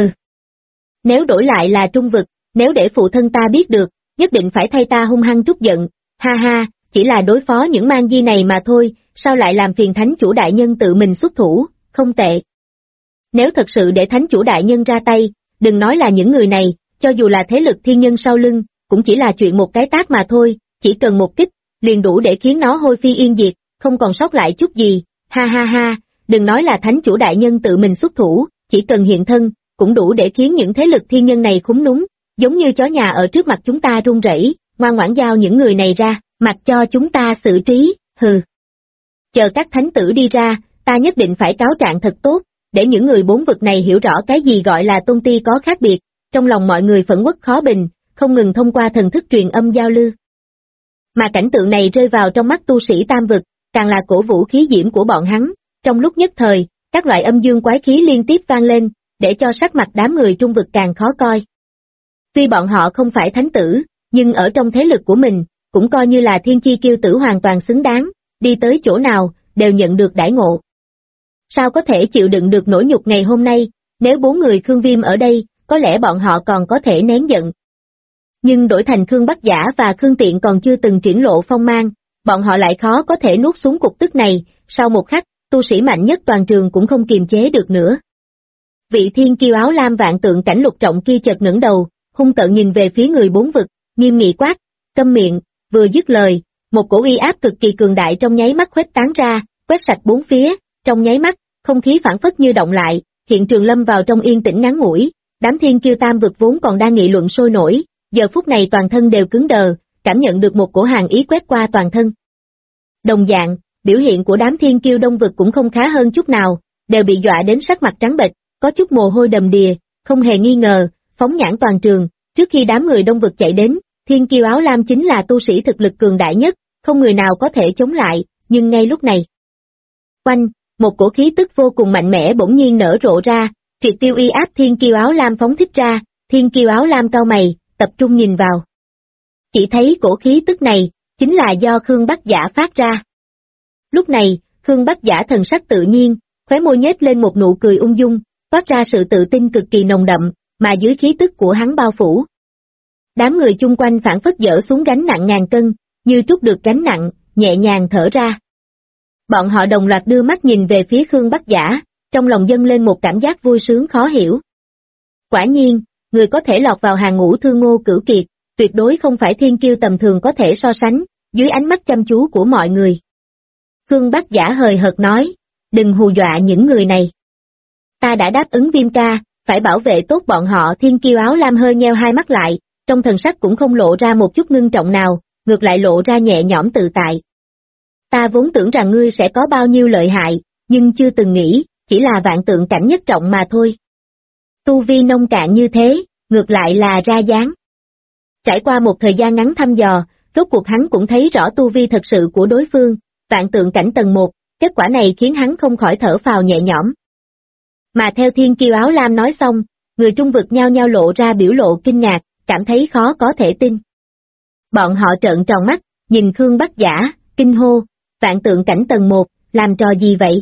Nếu đổi lại là trung vực, nếu để phụ thân ta biết được, nhất định phải thay ta hung hăng trút giận, ha ha, chỉ là đối phó những mang di này mà thôi, sao lại làm phiền thánh chủ đại nhân tự mình xuất thủ, không tệ. Nếu thật sự để thánh chủ đại nhân ra tay, đừng nói là những người này, cho dù là thế lực thiên nhân sau lưng, cũng chỉ là chuyện một cái tát mà thôi, chỉ cần một kích, liền đủ để khiến nó hôi phi yên diệt, không còn sót lại chút gì, ha ha ha, đừng nói là thánh chủ đại nhân tự mình xuất thủ, chỉ cần hiện thân, cũng đủ để khiến những thế lực thiên nhân này khúm núm, giống như chó nhà ở trước mặt chúng ta run rẩy, ngoan ngoãn giao những người này ra, mặc cho chúng ta xử trí, hừ. Chờ các thánh tử đi ra, ta nhất định phải cáo trạng thật tốt, để những người 4 vực này hiểu rõ cái gì gọi là tôn ti có khác biệt, trong lòng mọi người phẫn uất khó bình, không ngừng thông qua thần thức truyền âm giao lưu. Mà cảnh tượng này rơi vào trong mắt tu sĩ tam vực, càng là cổ vũ khí diễm của bọn hắn, trong lúc nhất thời, các loại âm dương quái khí liên tiếp vang lên, để cho sắc mặt đám người trung vực càng khó coi. Tuy bọn họ không phải thánh tử, nhưng ở trong thế lực của mình, cũng coi như là thiên chi kiêu tử hoàn toàn xứng đáng, đi tới chỗ nào, đều nhận được đãi ngộ. Sao có thể chịu đựng được nỗi nhục ngày hôm nay, nếu 4 người Khương Viêm ở đây, có lẽ bọn họ còn có thể nén giận. Nhưng đổi thành Khương Bắc Giả và Khương Tiện còn chưa từng triển lộ phong mang, bọn họ lại khó có thể nuốt xuống cục tức này, sau một khắc, tu sĩ mạnh nhất toàn trường cũng không kiềm chế được nữa. Vị thiên kiêu áo lam vạn tượng cảnh Lục Trọng kia chợt ngẩng đầu, hung tợn nhìn về phía người 4 vực, nghiêm nghị quát, câm miệng, vừa dứt lời, một cổ uy áp cực kỳ cường đại trong nháy mắt khuếch tán ra, quét sạch 4 phía, trong nháy mắt, không khí phảng phất như động lại, hiện trường lâm vào trong yên tĩnh ngắn ngủi, đám thiên kiêu tam vực vốn còn đang nghị luận sôi nổi, giờ phút này toàn thân đều cứng đờ, cảm nhận được một cổ hàn ý quét qua toàn thân. Đồng dạng, biểu hiện của đám thiên kiêu đông vực cũng không khá hơn chút nào, đều bị dọa đến sắc mặt trắng bệch, có chút mồ hôi đầm đìa, không hề nghi ngờ, phóng nhãn toàn trường, trước khi đám người đông vực chạy đến, thiên kiêu áo lam chính là tu sĩ thực lực cường đại nhất, không người nào có thể chống lại, nhưng ngay lúc này. Oanh, một cổ khí tức vô cùng mạnh mẽ bỗng nhiên nở rộ ra, triệt tiêu uy áp thiên kiêu áo lam phóng thích ra, thiên kiêu áo lam cau mày, tập trung nhìn vào. Chỉ thấy cổ khí tức này, chính là do Khương Bắc Giả phát ra. Lúc này, Khương Bắc Giả thần sắc tự nhiên, khóe môi nhếch lên một nụ cười ung dung, toát ra sự tự tin cực kỳ nồng đậm, mà dưới khí tức của hắn bao phủ. Đám người chung quanh phản phất dỡ xuống gánh nặng ngàn cân, như trút được gánh nặng, nhẹ nhàng thở ra. Bọn họ đồng loạt đưa mắt nhìn về phía Khương Bắc Giả, trong lòng dâng lên một cảm giác vui sướng khó hiểu. Quả nhiên, người có thể lọt vào hàng ngũ Thương Ngô Cửu Kiệt, tuyệt đối không phải thiên kiêu tầm thường có thể so sánh, dưới ánh mắt chăm chú của mọi người. Khương Bắc Giả hời hợt nói, đừng hù dọa những người này. Ta đã đáp ứng Viêm ca, phải bảo vệ tốt bọn họ. Thiên kiêu áo lam hơi nheo hai mắt lại, trong thần sắc cũng không lộ ra một chút ngưng trọng nào, ngược lại lộ ra nhẹ nhõm tự tại. Ta vốn tưởng rằng ngươi sẽ có bao nhiêu lợi hại, nhưng chưa từng nghĩ, chỉ là vạn tượng cảnh nhất trọng mà thôi. Tu vi nông cạn như thế, ngược lại là ra dáng. Trải qua một thời gian ngắn thăm dò, rốt cuộc hắn cũng thấy rõ tu vi thật sự của đối phương, vạn tượng cảnh tầng 1, kết quả này khiến hắn không khỏi thở phào nhẹ nhõm. Mà theo thiên kiêu áo lam nói xong, người trung vực nhao nhao lộ ra biểu lộ kinh ngạc, cảm thấy khó có thể tin. Bọn họ trợn tròn mắt, nhìn Khương Bắc Giả, kinh hô, vạn tượng cảnh tầng 1, làm trò gì vậy?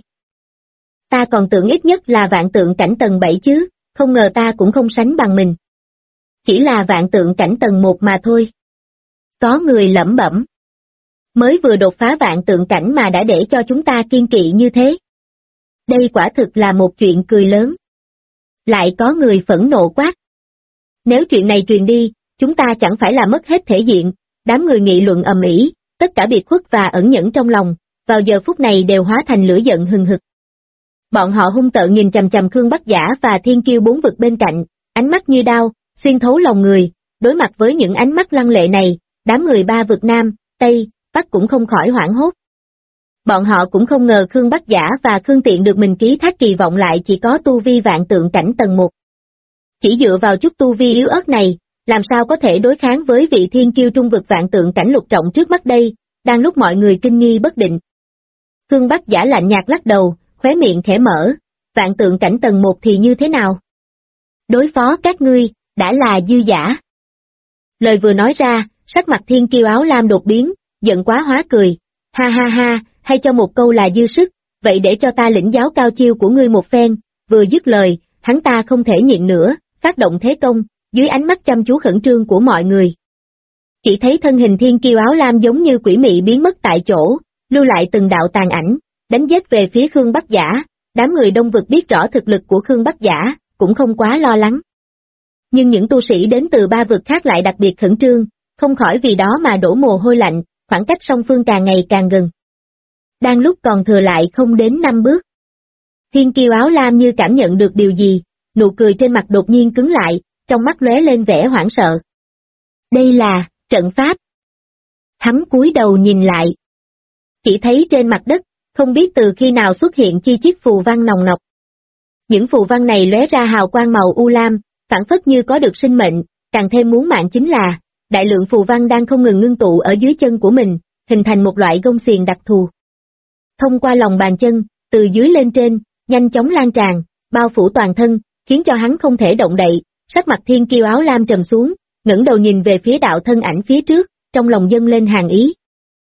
Ta còn tưởng ít nhất là vạn tượng cảnh tầng 7 chứ, không ngờ ta cũng không sánh bằng mình. Chỉ là vạn tượng cảnh tầng 1 mà thôi. Có người lẩm bẩm. Mới vừa đột phá vạn tượng cảnh mà đã để cho chúng ta kiên kỵ như thế. Đây quả thực là một chuyện cười lớn. Lại có người phẫn nộ quát. Nếu chuyện này truyền đi, chúng ta chẳng phải là mất hết thể diện, đám người nghị luận ầm ĩ, tất cả biệt khuất và ẩn nhẫn trong lòng, vào giờ phút này đều hóa thành lửa giận hừng hực. Bọn họ hung tợn nhìn chằm chằm Khương Bắc Giả và Thiên Kiêu bốn vực bên cạnh, ánh mắt như đao, xuyên thấu lòng người, đối mặt với những ánh mắt lăng lệ này, đám người ba vực Nam, Tây, Bắc cũng không khỏi hoảng hốt. Bọn họ cũng không ngờ Khương Bắc Giả và Khương Tiện được mình ký thác kỳ vọng lại chỉ có tu vi vạn tượng cảnh tầng 1. Chỉ dựa vào chút tu vi yếu ớt này, làm sao có thể đối kháng với vị Thiên Kiêu trung vực vạn tượng cảnh lục trọng trước mắt đây, đang lúc mọi người kinh nghi bất định. Khương Bắc Giả lạnh nhạt lắc đầu, khóe miệng khẽ mở, vạn tượng cảnh tầng 1 thì như thế nào? Đối phó các ngươi, đã là dư giả. Lời vừa nói ra, sắc mặt Thiên Kiêu áo lam đột biến, giận quá hóa cười, ha ha ha, hay cho một câu là dư sức, vậy để cho ta lĩnh giáo cao chiêu của ngươi một phen, vừa dứt lời, hắn ta không thể nhịn nữa, phát động thế công, dưới ánh mắt chăm chú khẩn trương của mọi người. Chỉ thấy thân hình Thiên Kiêu áo lam giống như quỷ mị biến mất tại chỗ, lưu lại từng đạo tàn ảnh, đánh giết về phía Khương Bắc Giả, đám người đông vực biết rõ thực lực của Khương Bắc Giả, cũng không quá lo lắng. Nhưng những tu sĩ đến từ ba vực khác lại đặc biệt khẩn trương, không khỏi vì đó mà đổ mồ hôi lạnh, khoảng cách song phương càng ngày càng gần. Đang lúc còn thừa lại không đến 5 bước. Thiên Kiêu áo lam như cảm nhận được điều gì, nụ cười trên mặt đột nhiên cứng lại, trong mắt lóe lên vẻ hoảng sợ. Đây là trận pháp. Hắn cúi đầu nhìn lại. Chỉ thấy trên mặt đất, không biết từ khi nào xuất hiện chi chít phù văn nồng nọc. Những phù văn này lóe ra hào quang màu u lam, phảng phất như có được sinh mệnh, càng thêm muốn mạng chính là, đại lượng phù văn đang không ngừng ngưng tụ ở dưới chân của mình, hình thành một loại gông xiềng đặc thù. Thông qua lòng bàn chân, từ dưới lên trên, nhanh chóng lan tràn, bao phủ toàn thân, khiến cho hắn không thể động đậy, sắc mặt Thiên Kiêu áo lam trầm xuống, ngẩng đầu nhìn về phía đạo thân ảnh phía trước, trong lòng dâng lên hàn ý.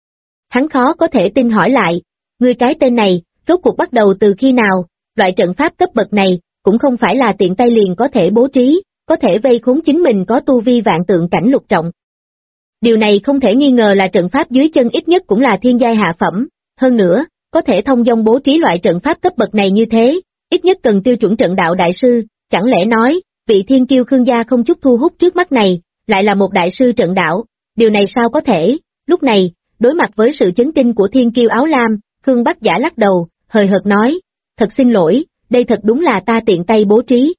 Hắn khó có thể tin hỏi lại, ngươi cái tên này, rốt cuộc bắt đầu từ khi nào, loại trận pháp cấp bậc này, cũng không phải là tiện tay liền có thể bố trí, có thể vây khốn chính mình có tu vi vạn tượng cảnh lục trọng. Điều này không thể nghi ngờ là trận pháp dưới chân ít nhất cũng là thiên giai hạ phẩm, hơn nữa, có thể thông dong bố trí loại trận pháp cấp bậc này như thế, ít nhất cần tiêu chuẩn trận đạo đại sư, chẳng lẽ nói, vị Thiên Kiêu Khương gia không chút thu hút trước mắt này, lại là một đại sư trận đạo, điều này sao có thể, lúc này, đối mặt với sự chấn kinh của Thiên Kiêu áo lam, Khương Bắc Giả lắc đầu, hời hợt nói, thật xin lỗi, đây thật đúng là ta tiện tay bố trí.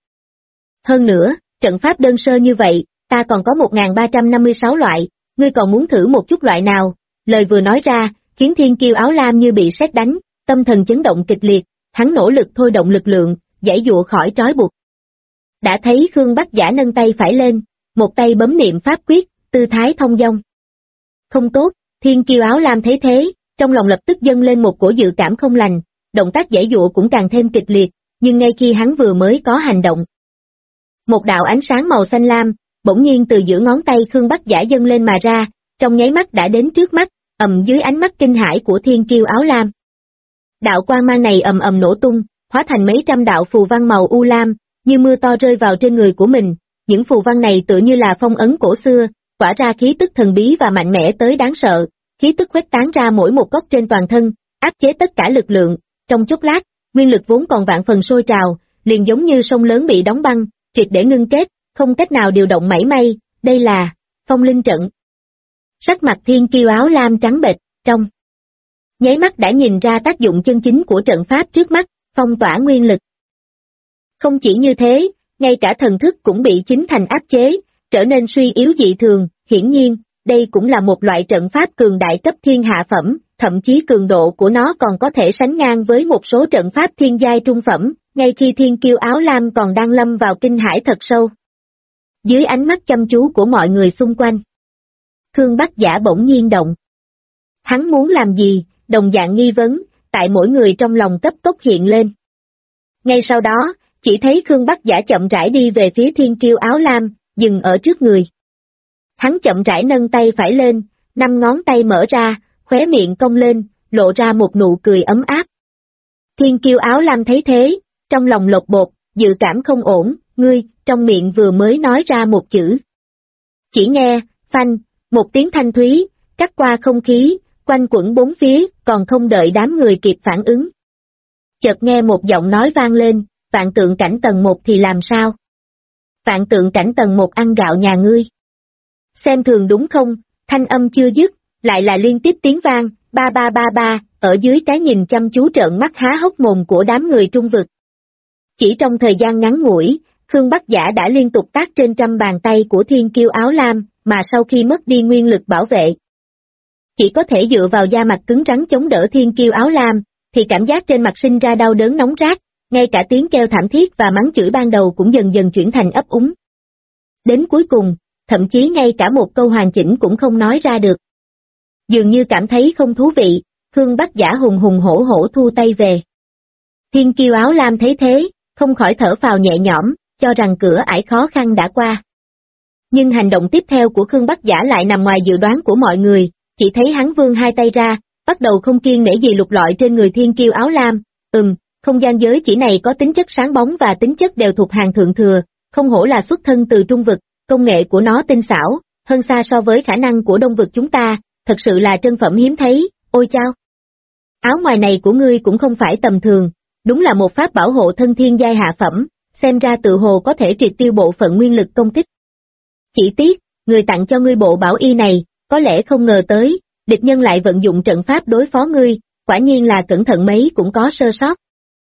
Hơn nữa, trận pháp đơn sơ như vậy, ta còn có 1356 loại, ngươi còn muốn thử một chút loại nào, lời vừa nói ra, khiến Thiên Kiêu áo lam như bị sét đánh, tâm thần chấn động kịch liệt, hắn nỗ lực thôi động lực lượng, giãy giụa khỏi trói buộc. Đã thấy Khương Bắc Giả nâng tay phải lên, một tay bấm niệm pháp quyết, tư thái thông dong. Không tốt, Thiên Kiêu áo lam thấy thế, trong lòng lập tức dâng lên một cổ dự cảm không lành, động tác giãy giụa cũng càng thêm kịch liệt, nhưng ngay khi hắn vừa mới có hành động, một đạo ánh sáng màu xanh lam, bỗng nhiên từ giữa ngón tay Khương Bắc Giả dâng lên mà ra, trong nháy mắt đã đến trước mắt, dưới ánh mắt kinh hãi của Thiên Kiêu áo lam. Đạo quang mang này ầm ầm nổ tung, hóa thành mấy trăm đạo phù văn màu u lam, như mưa to rơi vào trên người của mình, những phù văn này tựa như là phong ấn cổ xưa, tỏa ra khí tức thần bí và mạnh mẽ tới đáng sợ, khí tức khuếch tán ra mỗi một góc trên toàn thân, áp chế tất cả lực lượng, trong chốc lát, nguyên lực vốn còn vạn phần sôi trào, liền giống như sông lớn bị đóng băng, triệt để ngưng kết, không cách nào điều động mảy may, đây là phong linh trận. Sắc mặt Thiên Kiêu áo lam trắng bệch, trong nháy mắt đã nhìn ra tác dụng chân chính của trận pháp trước mắt, phong tỏa nguyên lực. Không chỉ như thế, ngay cả thần thức cũng bị chính thành áp chế, trở nên suy yếu dị thường, hiển nhiên, đây cũng là một loại trận pháp cường đại cấp thiên hạ phẩm, thậm chí cường độ của nó còn có thể sánh ngang với một số trận pháp thiên giai trung phẩm, ngay khi Thiên Kiêu áo lam còn đang lâm vào kinh hãi thật sâu. Dưới ánh mắt chăm chú của mọi người xung quanh, Khương Bắc Giả bỗng nhiên động. Hắn muốn làm gì, đồng dạng nghi vấn, tại mỗi người trong lòng cấp tốc hiện lên. Ngay sau đó, chỉ thấy Khương Bắc Giả chậm rãi đi về phía Thiên Kiêu áo lam, dừng ở trước người. Hắn chậm rãi nâng tay phải lên, 5 ngón tay mở ra, khóe miệng cong lên, lộ ra một nụ cười ấm áp. Thiên kiêu áo lam thấy thế, trong lòng lột bột, dự cảm không ổn, ngươi, trong miệng vừa mới nói ra một chữ. Chỉ nghe, phanh, một tiếng thanh thúy, cắt qua không khí, quanh quẩn bốn phía, còn không đợi đám người kịp phản ứng. Chợt nghe một giọng nói vang lên, vạn tượng cảnh tầng 1 thì làm sao? Vạn tượng cảnh tầng 1 ăn gạo nhà ngươi. Xem thường đúng không, thanh âm chưa dứt, lại là liên tiếp tiếng vang, ba ba ba ba, ở dưới cái nhìn chăm chú trợn mắt há hốc mồm của đám người trung vực. Chỉ trong thời gian ngắn ngủi, Khương Bắc Giả đã liên tục tác trên trăm bàn tay của thiên kiêu áo lam, mà sau khi mất đi nguyên lực bảo vệ. Chỉ có thể dựa vào da mặt cứng rắn chống đỡ thiên kiêu áo lam, thì cảm giác trên mặt sinh ra đau đớn nóng rát, ngay cả tiếng kêu thảm thiết và mắng chửi ban đầu cũng dần dần chuyển thành ấp úng. Đến cuối cùng, thậm chí ngay cả một câu hoàn chỉnh cũng không nói ra được. Dường như cảm thấy không thú vị, Khương Bắc Giả hùng hùng hổ hổ thu tay về. Thiên kiêu áo lam thấy thế, không khỏi thở phào nhẹ nhõm, cho rằng cửa ải khó khăn đã qua. Nhưng hành động tiếp theo của Khương Bắc Giả lại nằm ngoài dự đoán của mọi người, chỉ thấy hắn vươn hai tay ra, bắt đầu không kiêng nể gì lục lọi trên người thiên kiêu áo lam. Không gian giới chỉ này có tính chất sáng bóng và tính chất đều thuộc hàng thượng thừa, không hổ là xuất thân từ trung vực, công nghệ của nó tinh xảo, hơn xa so với khả năng của đông vực chúng ta, thật sự là trân phẩm hiếm thấy, ôi chao. Áo ngoài này của ngươi cũng không phải tầm thường, đúng là một pháp bảo hộ thân thiên giai hạ phẩm, xem ra tự hồ có thể triệt tiêu bộ phận nguyên lực công kích. Chỉ tiếc, người tặng cho ngươi bộ bảo y này, có lẽ không ngờ tới, địch nhân lại vận dụng trận pháp đối phó ngươi, quả nhiên là cẩn thận mấy cũng có sơ sót.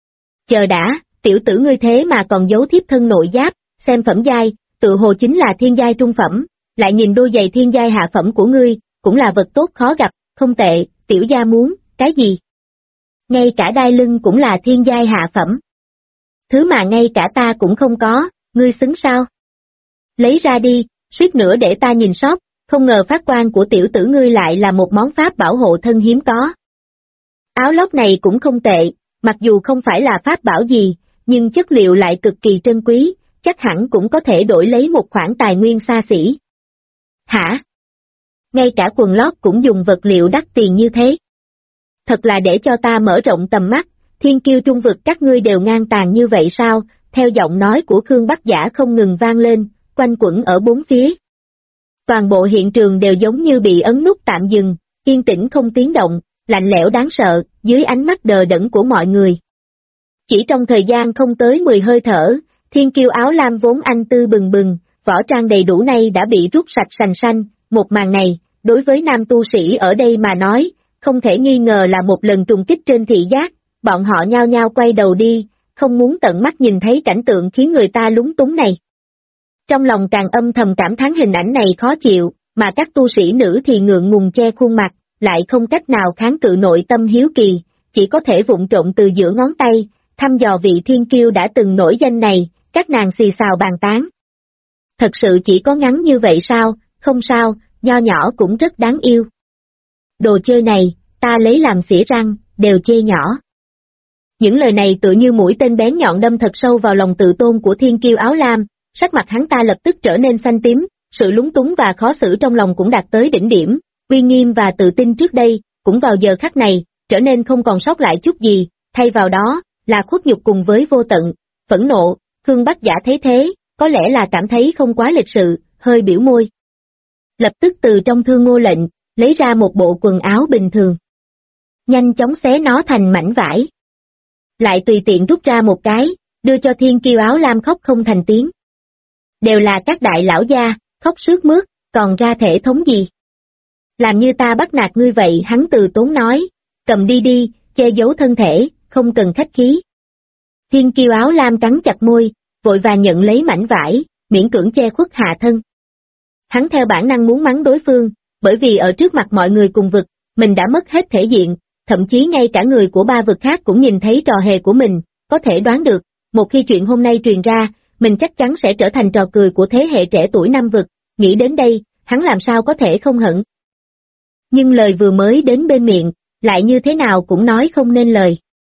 Chờ đã, tiểu tử ngươi thế mà còn giấu thiếp thân nội giáp, xem phẩm giai, tự hồ chính là thiên giai trung phẩm, lại nhìn đôi giày thiên giai hạ phẩm của ngươi, cũng là vật tốt khó gặp, không tệ, tiểu gia muốn, cái gì? Ngay cả đai lưng cũng là thiên giai hạ phẩm. Thứ mà ngay cả ta cũng không có, ngươi xứng sao? Lấy ra đi, suýt nữa để ta nhìn sót, không ngờ phát quan của tiểu tử ngươi lại là một món pháp bảo hộ thân hiếm có. Áo lót này cũng không tệ, mặc dù không phải là pháp bảo gì, nhưng chất liệu lại cực kỳ trân quý, chắc hẳn cũng có thể đổi lấy một khoản tài nguyên xa xỉ. Hả? Ngay cả quần lót cũng dùng vật liệu đắt tiền như thế. Thật là để cho ta mở rộng tầm mắt, thiên kiêu trung vực các ngươi đều ngang tàn như vậy sao, theo giọng nói của Khương Bắc Giả không ngừng vang lên, quanh quẩn ở bốn phía. Toàn bộ hiện trường đều giống như bị ấn nút tạm dừng, yên tĩnh không tiếng động, lạnh lẽo đáng sợ, dưới ánh mắt đờ đẫn của mọi người. Chỉ trong thời gian không tới 10 hơi thở, thiên kiêu áo lam vốn anh tư bừng bừng, võ trang đầy đủ này đã bị rút sạch sành sanh, một màn này, đối với nam tu sĩ ở đây mà nói, không thể nghi ngờ là một lần trùng kích trên thị giác, bọn họ nhao nhao quay đầu đi, không muốn tận mắt nhìn thấy cảnh tượng khiến người ta lúng túng này. Trong lòng càng âm thầm cảm thán hình ảnh này khó chịu, mà các tu sĩ nữ thì ngượng ngùng che khuôn mặt, lại không cách nào kháng cự nội tâm hiếu kỳ, chỉ có thể vụng trộn từ giữa ngón tay, thăm dò vị thiên kiêu đã từng nổi danh này, các nàng xì xào bàn tán. Thật sự chỉ có ngắn như vậy sao, không sao, nho nhỏ cũng rất đáng yêu. Đồ chơi này, ta lấy làm xỉa răng, đều chê nhỏ. Những lời này tựa như mũi tên bén nhọn đâm thật sâu vào lòng tự tôn của thiên kiêu áo lam, sắc mặt hắn ta lập tức trở nên xanh tím, sự lúng túng và khó xử trong lòng cũng đạt tới đỉnh điểm, uy nghiêm và tự tin trước đây, cũng vào giờ khắc này, trở nên không còn sót lại chút gì, thay vào đó, là khuất nhục cùng với vô tận, phẫn nộ. Khương Bắc Giả thấy thế, có lẽ là cảm thấy không quá lịch sự, hơi biểu môi. Lập tức từ trong thư ngô lệnh, lấy ra một bộ quần áo bình thường. Nhanh chóng xé nó thành mảnh vải. Lại tùy tiện rút ra một cái, đưa cho thiên kiêu áo lam khóc không thành tiếng. Đều là các đại lão gia, khóc sướt mướt, còn ra thể thống gì? Làm như ta bắt nạt ngươi vậy, hắn từ tốn nói, cầm đi đi, che giấu thân thể, không cần khách khí. Thiên kiêu áo lam cắn chặt môi, vội vàng nhận lấy mảnh vải, miễn cưỡng che khuất hạ thân. Hắn theo bản năng muốn mắng đối phương, bởi vì ở trước mặt mọi người cùng vực, mình đã mất hết thể diện, thậm chí ngay cả người của ba vực khác cũng nhìn thấy trò hề của mình, có thể đoán được, một khi chuyện hôm nay truyền ra, mình chắc chắn sẽ trở thành trò cười của thế hệ trẻ tuổi năm vực, nghĩ đến đây, hắn làm sao có thể không hận. Nhưng lời vừa mới đến bên miệng, lại như thế nào cũng nói không nên lời.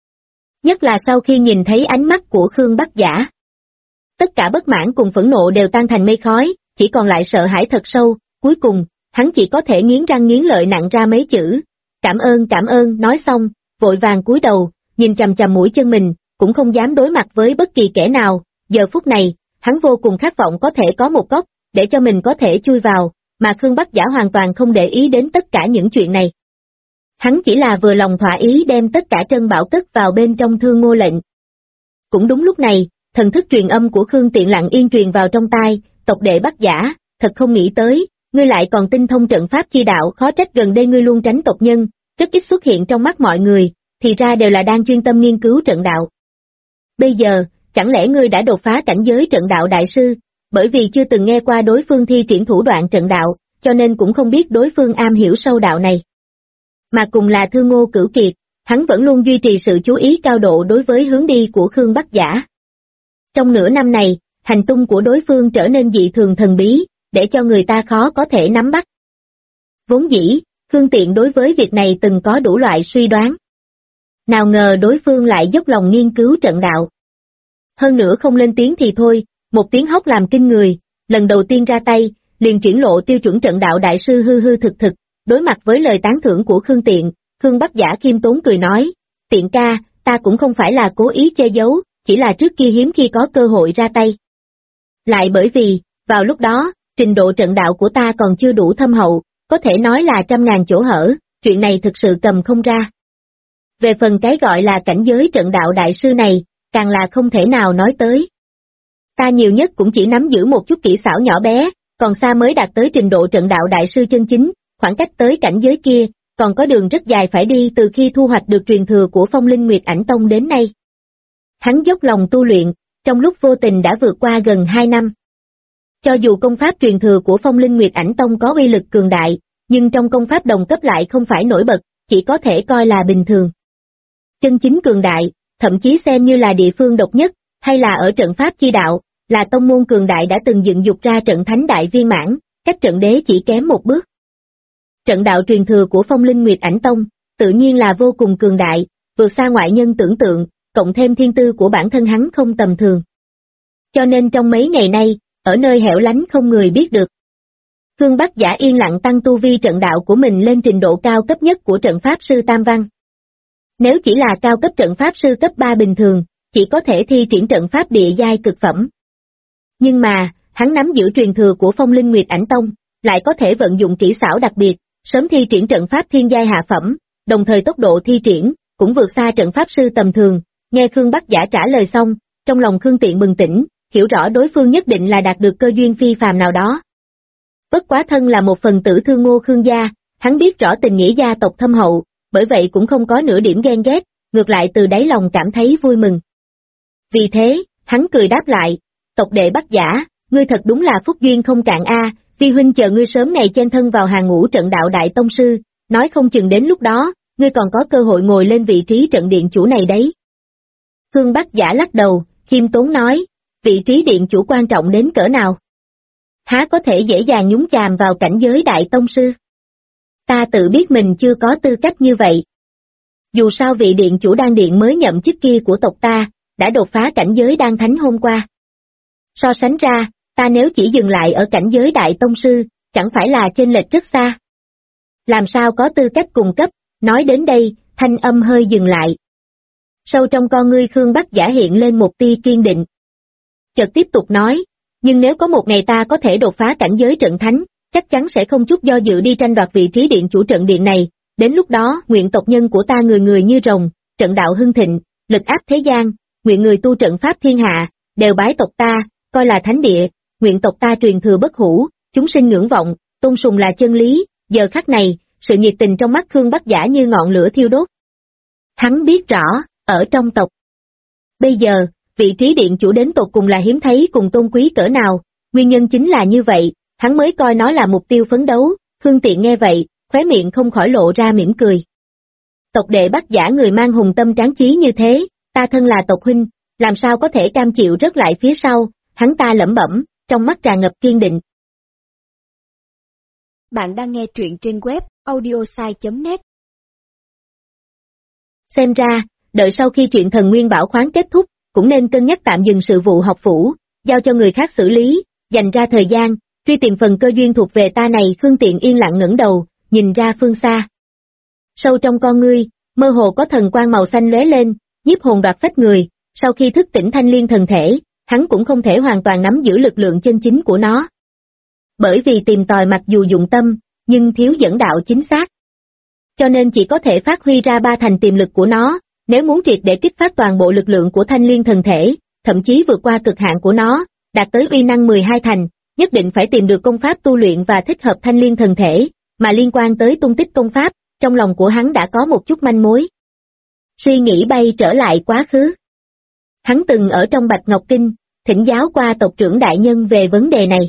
Nhất là sau khi nhìn thấy ánh mắt của Khương Bắc Giả. Tất cả bất mãn cùng phẫn nộ đều tan thành mây khói, chỉ còn lại sợ hãi thật sâu, cuối cùng, hắn chỉ có thể nghiến răng nghiến lợi nặng ra mấy chữ, cảm ơn, nói xong, vội vàng cúi đầu, nhìn chằm chằm mũi chân mình, cũng không dám đối mặt với bất kỳ kẻ nào, giờ phút này, hắn vô cùng khát vọng có thể có một góc, để cho mình có thể chui vào, mà Khương Bắc Giả hoàn toàn không để ý đến tất cả những chuyện này. Hắn chỉ là vừa lòng thỏa ý đem tất cả trân bảo cất vào bên trong Thương Ngô lệnh. Cũng đúng lúc này, thần thức truyền âm của Khương Tiện lặng yên truyền vào trong tai, tộc đệ Bắc Giả, thật không nghĩ tới, ngươi lại còn tinh thông trận pháp chi đạo, khó trách gần đây ngươi luôn tránh tộc nhân, rất ít xuất hiện trong mắt mọi người, thì ra đều là đang chuyên tâm nghiên cứu trận đạo. Bây giờ, chẳng lẽ ngươi đã đột phá cảnh giới trận đạo đại sư, bởi vì chưa từng nghe qua đối phương thi triển thủ đoạn trận đạo, cho nên cũng không biết đối phương am hiểu sâu đạo này. Mà cùng là Thương Ngô Cửu Kiệt, hắn vẫn luôn duy trì sự chú ý cao độ đối với hướng đi của Khương Bắc Giả. Trong nửa năm này, hành tung của đối phương trở nên dị thường thần bí, để cho người ta khó có thể nắm bắt. Vốn dĩ, Khương Tiện đối với việc này từng có đủ loại suy đoán. Nào ngờ đối phương lại dốc lòng nghiên cứu trận đạo. Hơn nữa không lên tiếng thì thôi, một tiếng hóc làm kinh người, lần đầu tiên ra tay, liền triển lộ tiêu chuẩn trận đạo đại sư hư hư thực thực, đối mặt với lời tán thưởng của Khương Tiện, Khương Bắc Giả khiêm tốn cười nói, Tiện ca, ta cũng không phải là cố ý che giấu, chỉ là trước kia hiếm khi có cơ hội ra tay. Lại bởi vì, vào lúc đó, trình độ trận đạo của ta còn chưa đủ thâm hậu, có thể nói là trăm ngàn chỗ hở, chuyện này thực sự cầm không ra. Về phần cái gọi là cảnh giới trận đạo đại sư này, càng là không thể nào nói tới. Ta nhiều nhất cũng chỉ nắm giữ một chút kỹ xảo nhỏ bé, còn xa mới đạt tới trình độ trận đạo đại sư chân chính, khoảng cách tới cảnh giới kia, còn có đường rất dài phải đi từ khi thu hoạch được truyền thừa của Phong Linh Nguyệt Ảnh Tông đến nay. Hắn dốc lòng tu luyện, trong lúc vô tình đã vượt qua gần 2 năm. Cho dù công pháp truyền thừa của Phong Linh Nguyệt Ảnh Tông có uy lực cường đại, nhưng trong công pháp đồng cấp lại không phải nổi bật, chỉ có thể coi là bình thường. Chân chính cường đại, thậm chí xem như là địa phương độc nhất, hay là ở trận pháp chi đạo, là tông môn cường đại đã từng dựng dục ra trận thánh đại viên mãn, cách trận đế chỉ kém một bước. Trận đạo truyền thừa của Phong Linh Nguyệt Ảnh Tông, tự nhiên là vô cùng cường đại, vượt xa ngoại nhân tưởng tượng, cộng thêm thiên tư của bản thân hắn không tầm thường. Cho nên trong mấy ngày nay, ở nơi hẻo lánh không người biết được. Khương Bắc Giả yên lặng tăng tu vi trận đạo của mình lên trình độ cao cấp nhất của trận pháp sư Tam Văn. Nếu chỉ là cao cấp trận pháp sư cấp 3 bình thường, chỉ có thể thi triển trận pháp địa giai cực phẩm. Nhưng mà, hắn nắm giữ truyền thừa của Phong Linh Nguyệt Ảnh Tông, lại có thể vận dụng kỹ xảo đặc biệt, sớm thi triển trận pháp thiên giai hạ phẩm, đồng thời tốc độ thi triển, cũng vượt xa trận pháp sư tầm thường. Nghe Khương Bắc Giả trả lời xong, trong lòng Khương Tiện bừng tỉnh, hiểu rõ đối phương nhất định là đạt được cơ duyên phi phàm nào đó. Bất quá thân là một phần tử Thương Ngô Khương gia, hắn biết rõ tình nghĩa gia tộc thâm hậu, bởi vậy cũng không có nửa điểm ghen ghét, ngược lại từ đáy lòng cảm thấy vui mừng. Vì thế, hắn cười đáp lại, tộc đệ Bắc Giả, ngươi thật đúng là phúc duyên không cạn a, vi huynh chờ ngươi sớm ngày chen thân vào hàng ngũ trận đạo đại tông sư, nói không chừng đến lúc đó, ngươi còn có cơ hội ngồi lên vị trí trận điện chủ này đấy. Khương Bắc Giả lắc đầu, khiêm tốn nói, vị trí điện chủ quan trọng đến cỡ nào? Há có thể dễ dàng nhúng chàm vào cảnh giới đại tông sư? Ta tự biết mình chưa có tư cách như vậy. Dù sao vị điện chủ đan điện mới nhậm chức kia của tộc ta, đã đột phá cảnh giới đan thánh hôm qua. So sánh ra, ta nếu chỉ dừng lại ở cảnh giới đại tông sư, chẳng phải là chênh lệch rất xa. Làm sao có tư cách cùng cấp, nói đến đây, thanh âm hơi dừng lại. Sâu trong con ngươi Khương Bắc Giả hiện lên một tia kiên định. Chợt tiếp tục nói, nhưng nếu có một ngày ta có thể đột phá cảnh giới trận thánh, chắc chắn sẽ không chút do dự đi tranh đoạt vị trí điện chủ trận điện này, đến lúc đó nguyện tộc nhân của ta người người như rồng, trận đạo hưng thịnh, lực áp thế gian, nguyện người tu trận pháp thiên hạ, đều bái tộc ta, coi là thánh địa, nguyện tộc ta truyền thừa bất hủ, chúng sinh ngưỡng vọng, tôn sùng là chân lý. Giờ khắc này, sự nhiệt tình trong mắt Khương Bắc Giả như ngọn lửa thiêu đốt. Hắn biết rõ, ở trong tộc. Bây giờ, vị trí điện chủ đến tột cùng là hiếm thấy cùng tôn quý cỡ nào, nguyên nhân chính là như vậy, hắn mới coi nó là mục tiêu phấn đấu. Khương Tiện nghe vậy, khóe miệng không khỏi lộ ra mỉm cười. Tộc đệ Bắc Giả người mang hùng tâm tráng chí như thế, ta thân là tộc huynh, làm sao có thể cam chịu rớt lại phía sau, hắn ta lẩm bẩm, trong mắt tràn ngập kiên định. Bạn đang nghe truyện trên web audiosai.net. Xem ra, đợi sau khi chuyện thần nguyên bảo khoáng kết thúc, cũng nên cân nhắc tạm dừng sự vụ học phủ, giao cho người khác xử lý, dành ra thời gian, Truy tìm phần cơ duyên thuộc về ta này. Khương Tiện yên lặng ngẩng đầu, nhìn ra phương xa. Sâu trong con ngươi, mơ hồ có thần quang màu xanh lóe lên, nhiếp hồn đoạt phách người. Sau khi thức tỉnh thanh liên thần thể, hắn cũng không thể hoàn toàn nắm giữ lực lượng chân chính của nó. Bởi vì tìm tòi mặc dù dụng tâm, nhưng thiếu dẫn đạo chính xác. Cho nên chỉ có thể phát huy ra 3 thành tiềm lực của nó, nếu muốn triệt để kích phát toàn bộ lực lượng của thanh liên thần thể, thậm chí vượt qua cực hạn của nó, đạt tới uy năng 12 thành, nhất định phải tìm được công pháp tu luyện và thích hợp thanh liên thần thể, mà liên quan tới tung tích công pháp, trong lòng của hắn đã có một chút manh mối. Suy nghĩ bay trở lại quá khứ. Hắn từng ở trong Bạch Ngọc Kinh, thỉnh giáo qua tộc trưởng đại nhân về vấn đề này.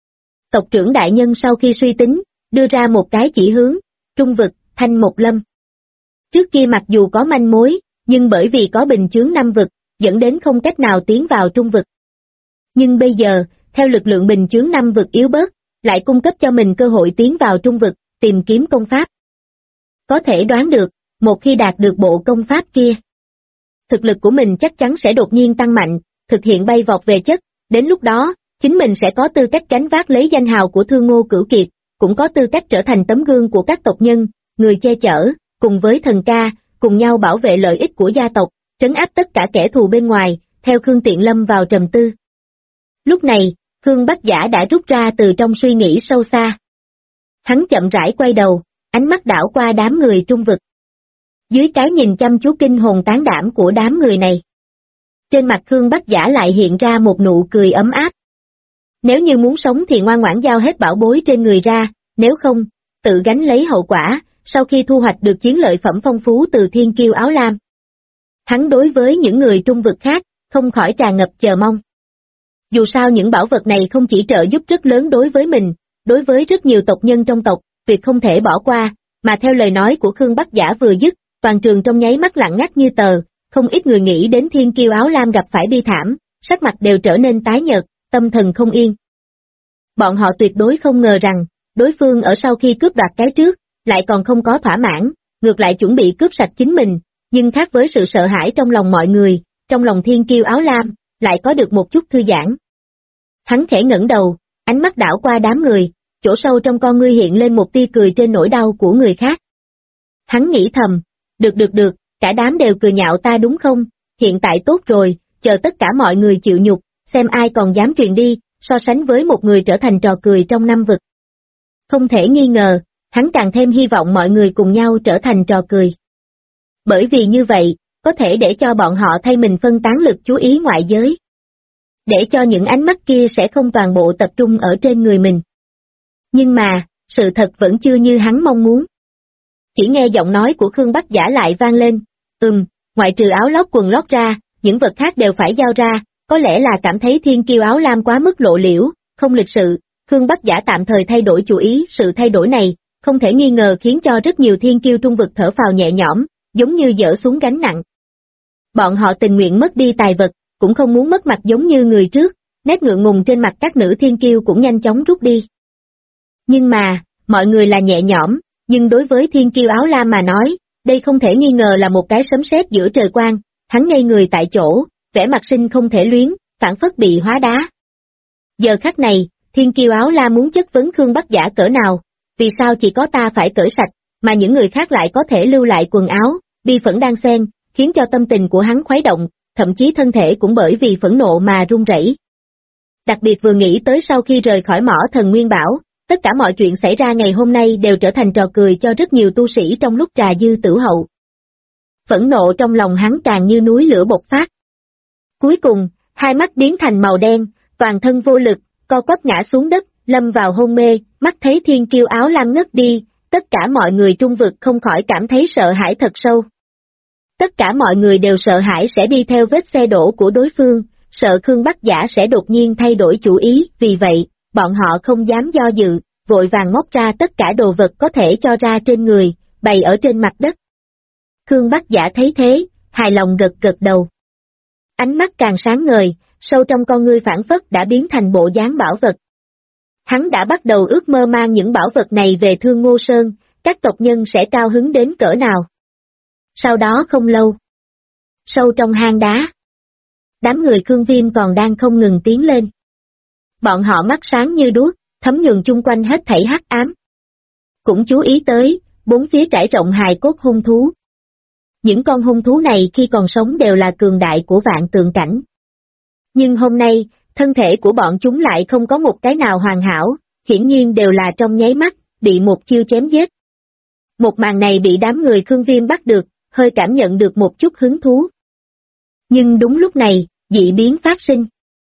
Tộc trưởng đại nhân sau khi suy tính, đưa ra một cái chỉ hướng, trung vực, Thanh Một Lâm. Trước kia mặc dù có manh mối, nhưng bởi vì có bình chướng 5 vực, dẫn đến không cách nào tiến vào trung vực. Nhưng bây giờ, theo lực lượng bình chướng 5 vực yếu bớt, lại cung cấp cho mình cơ hội tiến vào trung vực, tìm kiếm công pháp. Có thể đoán được, một khi đạt được bộ công pháp kia, thực lực của mình chắc chắn sẽ đột nhiên tăng mạnh, thực hiện bay vọt về chất, đến lúc đó, chính mình sẽ có tư cách gánh vác lấy danh hào của Thương Ngô Cửu Kiệt, cũng có tư cách trở thành tấm gương của các tộc nhân, người che chở, cùng với thần ca, cùng nhau bảo vệ lợi ích của gia tộc, trấn áp tất cả kẻ thù bên ngoài, theo Khương Tiện lâm vào trầm tư. Lúc này, Khương Bắc Giả đã rút ra từ trong suy nghĩ sâu xa. Hắn chậm rãi quay đầu, ánh mắt đảo qua đám người trung vực. Dưới cái nhìn chăm chú kinh hồn tán đảm của đám người này, trên mặt Khương Bắc Giả lại hiện ra một nụ cười ấm áp. Nếu như muốn sống thì ngoan ngoãn giao hết bảo bối trên người ra, nếu không, tự gánh lấy hậu quả, sau khi thu hoạch được chiến lợi phẩm phong phú từ thiên kiêu áo lam. Hắn đối với những người trung vực khác, không khỏi tràn ngập chờ mong. Dù sao những bảo vật này không chỉ trợ giúp rất lớn đối với mình, đối với rất nhiều tộc nhân trong tộc, việc không thể bỏ qua, mà theo lời nói của Khương Bắc Giả vừa dứt, toàn trường trong nháy mắt lặng ngắt như tờ, không ít người nghĩ đến thiên kiêu áo lam gặp phải bi thảm, sắc mặt đều trở nên tái nhợt, tâm thần không yên. Bọn họ tuyệt đối không ngờ rằng, đối phương ở sau khi cướp đoạt cái trước, lại còn không có thỏa mãn, ngược lại chuẩn bị cướp sạch chính mình, nhưng khác với sự sợ hãi trong lòng mọi người, trong lòng thiên kiêu áo lam, lại có được một chút thư giãn. Hắn khẽ ngẩng đầu, ánh mắt đảo qua đám người, chỗ sâu trong con ngươi hiện lên một tia cười trên nỗi đau của người khác. Hắn nghĩ thầm, được, cả đám đều cười nhạo ta đúng không, hiện tại tốt rồi, chờ tất cả mọi người chịu nhục, xem ai còn dám truyền đi, so sánh với một người trở thành trò cười trong 5 vực. Không thể nghi ngờ, hắn càng thêm hy vọng mọi người cùng nhau trở thành trò cười. Bởi vì như vậy, có thể để cho bọn họ thay mình phân tán lực chú ý ngoại giới. Để cho những ánh mắt kia sẽ không toàn bộ tập trung ở trên người mình. Nhưng mà, sự thật vẫn chưa như hắn mong muốn. Chỉ nghe giọng nói của Khương Bắc Giả lại vang lên, ngoại trừ áo lót quần lót ra, những vật khác đều phải giao ra, có lẽ là cảm thấy thiên kiêu áo lam quá mức lộ liễu, không lịch sự, Khương Bắc Giả tạm thời thay đổi chủ ý, sự thay đổi này, không thể nghi ngờ khiến cho rất nhiều thiên kiêu trung vực thở phào nhẹ nhõm, giống như dỡ xuống gánh nặng. Bọn họ tình nguyện mất đi tài vật, cũng không muốn mất mặt giống như người trước, nét ngượng ngùng trên mặt các nữ thiên kiêu cũng nhanh chóng rút đi. Nhưng mà, mọi người là nhẹ nhõm, nhưng đối với thiên kiêu áo lam mà nói, đây không thể nghi ngờ là một cái sấm sét giữa trời quang, hắn ngây người tại chỗ, vẻ mặt sinh không thể luyến, phản phất bị hóa đá. Giờ khắc này, thiên kiêu áo lam muốn chất vấn Khương Bắc Giả cỡ nào, vì sao chỉ có ta phải cởi sạch, mà những người khác lại có thể lưu lại quần áo, bi phẫn đang xen, khiến cho tâm tình của hắn khuấy động, thậm chí thân thể cũng bởi vì phẫn nộ mà run rẩy. Đặc biệt vừa nghĩ tới sau khi rời khỏi mỏ thần Nguyên Bảo, tất cả mọi chuyện xảy ra ngày hôm nay đều trở thành trò cười cho rất nhiều tu sĩ trong lúc trà dư tử hậu. Phẫn nộ trong lòng hắn càng như núi lửa bộc phát. Cuối cùng, hai mắt biến thành màu đen, toàn thân vô lực, co quắp ngã xuống đất, lâm vào hôn mê, mắt thấy thiên kiêu áo lam ngất đi, tất cả mọi người trung vực không khỏi cảm thấy sợ hãi thật sâu. Tất cả mọi người đều sợ hãi sẽ đi theo vết xe đổ của đối phương, sợ Khương Bắc Giả sẽ đột nhiên thay đổi chủ ý, vì vậy, bọn họ không dám do dự, vội vàng móc ra tất cả đồ vật có thể cho ra trên người, bày ở trên mặt đất. Khương Bắc Giả thấy thế, hài lòng gật gật đầu. Ánh mắt càng sáng ngời, sâu trong con ngươi phản phất đã biến thành bộ dáng bảo vật. Hắn đã bắt đầu ước mơ mang những bảo vật này về Thương Ngô Sơn, các tộc nhân sẽ cao hứng đến cỡ nào. Sau đó không lâu, sâu trong hang đá, đám người Khương Viêm còn đang không ngừng tiến lên. Bọn họ mắt sáng như đuốc, thấm nhuần chung quanh hết thảy hắc ám. Cũng chú ý tới, bốn phía trải rộng hài cốt hung thú. Những con hung thú này khi còn sống đều là cường đại của vạn tượng cảnh. Nhưng hôm nay, thân thể của bọn chúng lại không có một cái nào hoàn hảo, hiển nhiên đều là trong nháy mắt, bị một chiêu chém giết. Một màn này bị đám người Khương Viêm bắt được, hơi cảm nhận được một chút hứng thú. Nhưng đúng lúc này, dị biến phát sinh.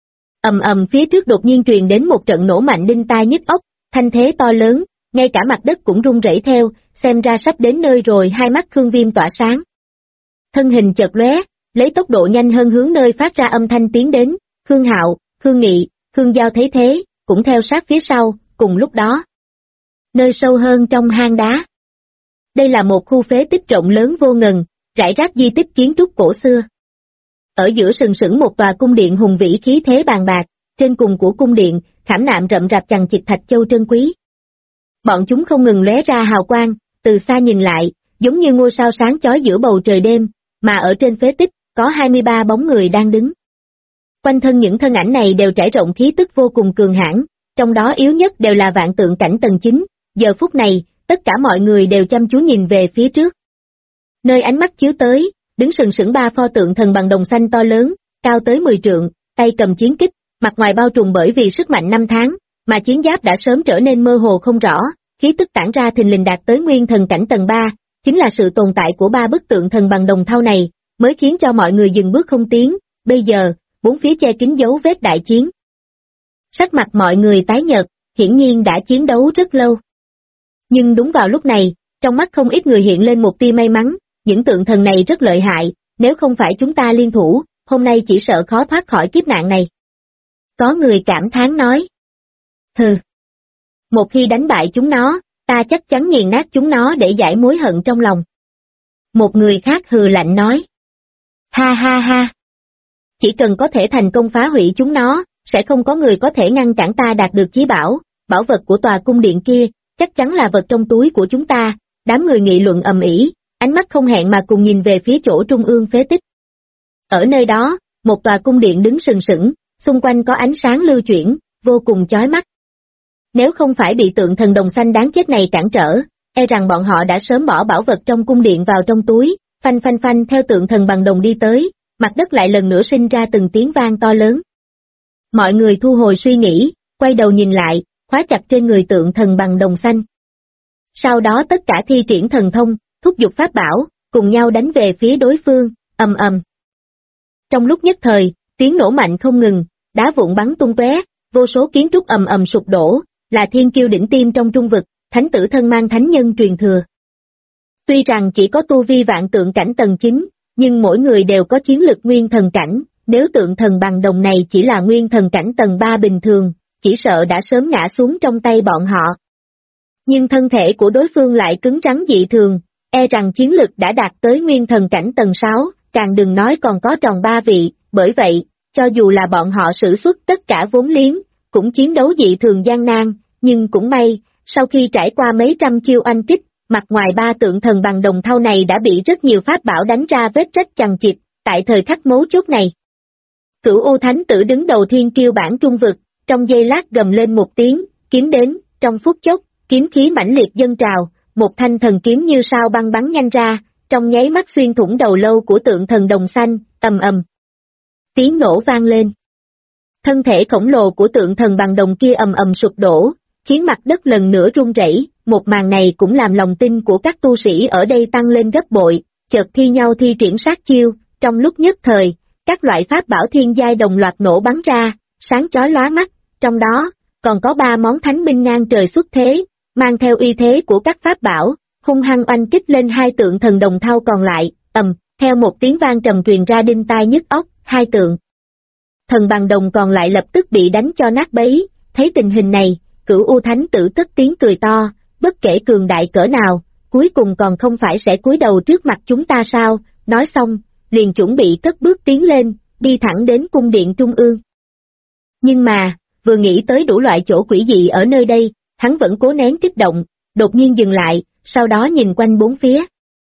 Ầm ầm phía trước đột nhiên truyền đến một trận nổ mạnh đinh tai nhức óc, thanh thế to lớn, ngay cả mặt đất cũng rung rẩy theo, xem ra sắp đến nơi rồi. Hai mắt Khương Viêm tỏa sáng. Thân hình chợt lóe, lấy tốc độ nhanh hơn hướng nơi phát ra âm thanh tiến đến, Khương Hạo, Khương Nghị, Khương Giao thấy thế, cũng theo sát phía sau, cùng lúc đó. Nơi sâu hơn trong hang đá. Đây là một khu phế tích rộng lớn vô ngần, rải rác di tích kiến trúc cổ xưa. Ở giữa sừng sững một tòa cung điện hùng vĩ khí thế bàn bạc, trên cùng của cung điện, khảm nạm rậm rạp chằng chịt thạch châu trân quý. Bọn chúng không ngừng lóe ra hào quang, từ xa nhìn lại, giống như ngôi sao sáng chói giữa bầu trời đêm, mà ở trên phế tích, có 23 bóng người đang đứng. Quanh thân những thân ảnh này đều trải rộng khí tức vô cùng cường hãn, trong đó yếu nhất đều là vạn tượng cảnh tầng 9, giờ phút này, tất cả mọi người đều chăm chú nhìn về phía trước. Nơi ánh mắt chiếu tới, đứng sừng sững ba pho tượng thần bằng đồng xanh to lớn, cao tới 10 trượng, tay cầm chiến kích, mặt ngoài bao trùm bởi vì sức mạnh năm tháng, mà chiến giáp đã sớm trở nên mơ hồ không rõ, khí tức tản ra thình lình đạt tới nguyên thần cảnh tầng 3, chính là sự tồn tại của ba bức tượng thần bằng đồng thau này, mới khiến cho mọi người dừng bước không tiến, bây giờ, bốn phía che kín dấu vết đại chiến. Sắc mặt mọi người tái nhợt, hiển nhiên đã chiến đấu rất lâu. Nhưng đúng vào lúc này, trong mắt không ít người hiện lên một tia may mắn, những tượng thần này rất lợi hại, nếu không phải chúng ta liên thủ, hôm nay chỉ sợ khó thoát khỏi kiếp nạn này. Có người cảm thán nói. Hừ. Một khi đánh bại chúng nó, ta chắc chắn nghiền nát chúng nó để giải mối hận trong lòng. Một người khác hừ lạnh nói. Ha ha ha. Chỉ cần có thể thành công phá hủy chúng nó, sẽ không có người có thể ngăn cản ta đạt được chí bảo, bảo vật của tòa cung điện kia, chắc chắn là vật trong túi của chúng ta. Đám người nghị luận ầm ĩ, ánh mắt không hẹn mà cùng nhìn về phía chỗ trung ương phế tích. Ở nơi đó, một tòa cung điện đứng sừng sững, xung quanh có ánh sáng lưu chuyển, vô cùng chói mắt. Nếu không phải bị tượng thần đồng xanh đáng chết này cản trở, e rằng bọn họ đã sớm bỏ bảo vật trong cung điện vào trong túi, phanh phanh phanh theo tượng thần bằng đồng đi tới, mặt đất lại lần nữa sinh ra từng tiếng vang to lớn. Mọi người thu hồi suy nghĩ, quay đầu nhìn lại, khóa chặt trên người tượng thần bằng đồng xanh. Sau đó tất cả thi triển thần thông, thúc giục pháp bảo, cùng nhau đánh về phía đối phương, ầm ầm. Trong lúc nhất thời, tiếng nổ mạnh không ngừng, đá vụn bắn tung tóe, vô số kiến trúc ầm ầm sụp đổ, là thiên kiêu đỉnh tiêm trong trung vực, thánh tử thân mang thánh nhân truyền thừa. Tuy rằng chỉ có tu vi vạn tượng cảnh tầng 9, nhưng mỗi người đều có chiến lực nguyên thần cảnh, nếu tượng thần bằng đồng này chỉ là nguyên thần cảnh tầng 3 bình thường, chỉ sợ đã sớm ngã xuống trong tay bọn họ. Nhưng thân thể của đối phương lại cứng rắn dị thường, e rằng chiến lực đã đạt tới nguyên thần cảnh tầng 6, càng đừng nói còn có tròn 3 vị, bởi vậy, cho dù là bọn họ sử xuất tất cả vốn liếng, cũng chiến đấu dị thường gian nan, nhưng cũng may, sau khi trải qua mấy trăm chiêu oanh kích, mặt ngoài ba tượng thần bằng đồng thau này đã bị rất nhiều pháp bảo đánh ra vết rách chằng chịt, tại thời khắc mấu chốt này. Cửu U Thánh Tử đứng đầu thiên kiêu bản trung vực, trong giây lát gầm lên một tiếng, kiếm đến, trong phút chốc, kiếm khí mãnh liệt dâng trào, một thanh thần kiếm như sao băng bắn nhanh ra, trong nháy mắt xuyên thủng đầu lâu của tượng thần đồng xanh, ầm ầm. Tiếng nổ vang lên. Thân thể khổng lồ của tượng thần bằng đồng kia ầm ầm sụp đổ, khiến mặt đất lần nữa rung rẩy. Một màn này cũng làm lòng tin của các tu sĩ ở đây tăng lên gấp bội, chợt thi nhau thi triển sát chiêu, trong lúc nhất thời, các loại pháp bảo thiên giai đồng loạt nổ bắn ra, sáng chói lóa mắt, trong đó, còn có 3 món thánh binh ngang trời xuất thế, mang theo uy thế của các pháp bảo, hung hăng oanh kích lên hai tượng thần đồng thau còn lại, theo một tiếng vang trầm truyền ra đinh tai nhức óc, hai tượng thần bằng đồng còn lại lập tức bị đánh cho nát bấy, thấy tình hình này, Cửu U Thánh Tử cất tiếng cười to, bất kể cường đại cỡ nào, cuối cùng còn không phải sẽ cúi đầu trước mặt chúng ta sao, nói xong, liền chuẩn bị cất bước tiến lên, đi thẳng đến cung điện trung ương. Nhưng mà, vừa nghĩ tới đủ loại chỗ quỷ dị ở nơi đây, hắn vẫn cố nén kích động, đột nhiên dừng lại, sau đó nhìn quanh bốn phía.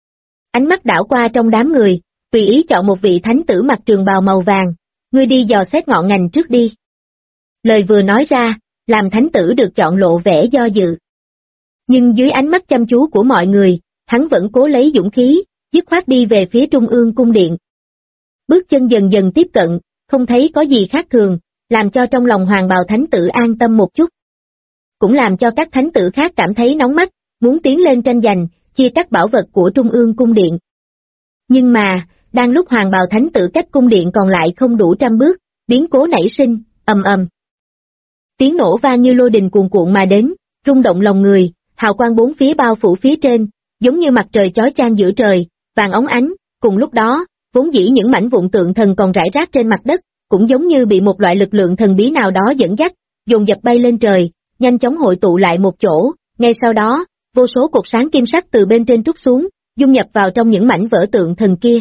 Ánh mắt đảo qua trong đám người, tùy ý chọn một vị thánh tử mặc trường bào màu vàng, ngươi đi dò xét ngọn ngành trước đi. Lời vừa nói ra, làm thánh tử được chọn lộ vẻ do dự. Nhưng dưới ánh mắt chăm chú của mọi người, hắn vẫn cố lấy dũng khí, dứt khoát đi về phía trung ương cung điện. Bước chân dần dần tiếp cận, không thấy có gì khác thường, làm cho trong lòng hoàng bào thánh tử an tâm một chút. Cũng làm cho các thánh tử khác cảm thấy nóng mắt, muốn tiến lên tranh giành, chia cắt bảo vật của trung ương cung điện. Nhưng mà, đang lúc hoàng bào thánh tử cách cung điện còn lại không đủ 100 bước, biến cố nảy sinh, ầm ầm. Tiếng nổ vang như lôi đình cuồn cuộn mà đến, rung động lòng người, hào quang bốn phía bao phủ phía trên, giống như mặt trời chói chang giữa trời, vàng óng ánh, cùng lúc đó, vốn dĩ những mảnh vụn tượng thần còn rải rác trên mặt đất, cũng giống như bị một loại lực lượng thần bí nào đó dẫn dắt, dồn dập bay lên trời, nhanh chóng hội tụ lại một chỗ, ngay sau đó, vô số cột sáng kim sắc từ bên trên trút xuống, dung nhập vào trong những mảnh vỡ tượng thần kia.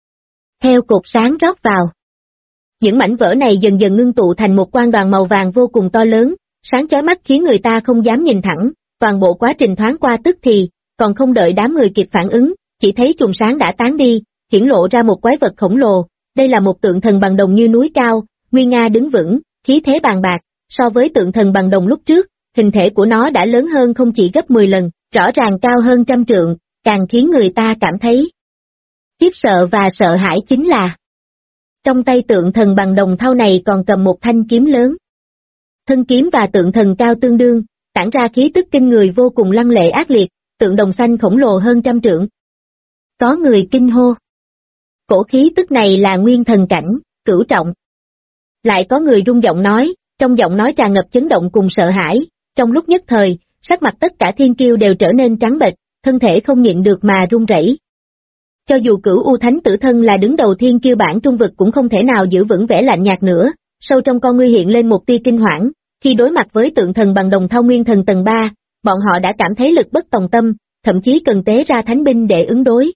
Theo cột sáng rót vào, những mảnh vỡ này dần dần ngưng tụ thành một quang đoàn màu vàng vô cùng to lớn, sáng chói mắt khiến người ta không dám nhìn thẳng, toàn bộ quá trình thoáng qua tức thì, còn không đợi đám người kịp phản ứng, chỉ thấy chùm sáng đã tán đi, hiển lộ ra một quái vật khổng lồ, đây là một tượng thần bằng đồng như núi cao, nguy nga đứng vững, khí thế bàn bạc, so với tượng thần bằng đồng lúc trước, hình thể của nó đã lớn hơn không chỉ gấp 10 lần, rõ ràng cao hơn 100 trượng, càng khiến người ta cảm thấy khiếp sợ và sợ hãi chính là trong tay tượng thần bằng đồng thau này còn cầm một thanh kiếm lớn. Thân kiếm và tượng thần cao tương đương, tản ra khí tức kinh người vô cùng lăng lệ ác liệt, tượng đồng xanh khổng lồ hơn 100 trượng. Có người kinh hô. Cổ khí tức này là nguyên thần cảnh, cửu trọng. Lại có người rung giọng nói, trong giọng nói tràn ngập chấn động cùng sợ hãi, trong lúc nhất thời, sắc mặt tất cả thiên kiêu đều trở nên trắng bệch, thân thể không nhịn được mà run rẩy. Cho dù Cửu U Thánh Tử thân là đứng đầu thiên kiêu bản trung vực cũng không thể nào giữ vững vẻ lạnh nhạt nữa, sâu trong con ngươi hiện lên một tia kinh hoảng, khi đối mặt với tượng thần bằng đồng thau nguyên thần tầng 3, bọn họ đã cảm thấy lực bất tòng tâm, thậm chí cần tế ra thánh binh để ứng đối.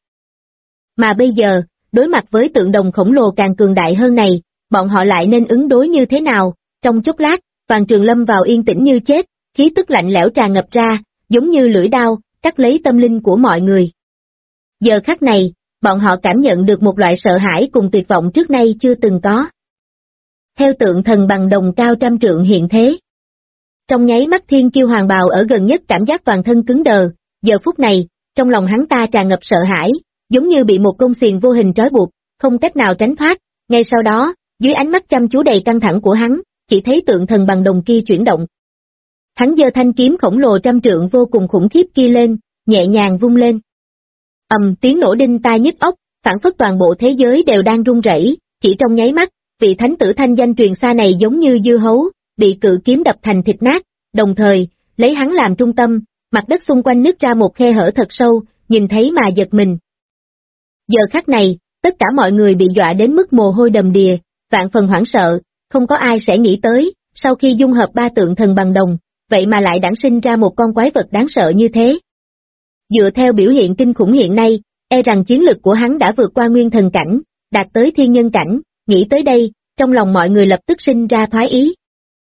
Mà bây giờ, đối mặt với tượng đồng khổng lồ càng cường đại hơn này, bọn họ lại nên ứng đối như thế nào? Trong chốc lát, Toàn Trường lâm vào yên tĩnh như chết, khí tức lạnh lẽo tràn ngập ra, giống như lưỡi đao, cắt lấy tâm linh của mọi người. Giờ khắc này, bọn họ cảm nhận được một loại sợ hãi cùng tuyệt vọng trước nay chưa từng có. Theo tượng thần bằng đồng cao 100 trượng hiện thế. Trong nháy mắt thiên kiêu hoàng bào ở gần nhất cảm giác toàn thân cứng đờ, giờ phút này, trong lòng hắn ta tràn ngập sợ hãi, giống như bị một côn xiềng vô hình trói buộc, không cách nào tránh thoát, ngay sau đó, dưới ánh mắt chăm chú đầy căng thẳng của hắn, chỉ thấy tượng thần bằng đồng kia chuyển động. Hắn giơ thanh kiếm khổng lồ 100 trượng vô cùng khủng khiếp kia lên, nhẹ nhàng vung lên. Tiếng nổ đinh tai nhức óc, phảng phất toàn bộ thế giới đều đang rung rẩy, chỉ trong nháy mắt, vị thánh tử thanh danh truyền xa này giống như dưa hấu, bị cự kiếm đập thành thịt nát, đồng thời, lấy hắn làm trung tâm, mặt đất xung quanh nứt ra một khe hở thật sâu, nhìn thấy mà giật mình. Giờ khắc này, tất cả mọi người bị dọa đến mức mồ hôi đầm đìa, vạn phần hoảng sợ, không có ai sẽ nghĩ tới, sau khi dung hợp ba tượng thần bằng đồng, vậy mà lại đản sinh ra một con quái vật đáng sợ như thế. Dựa theo biểu hiện kinh khủng hiện nay, e rằng chiến lực của hắn đã vượt qua nguyên thần cảnh, đạt tới thiên nhân cảnh, nghĩ tới đây, trong lòng mọi người lập tức sinh ra thoái ý.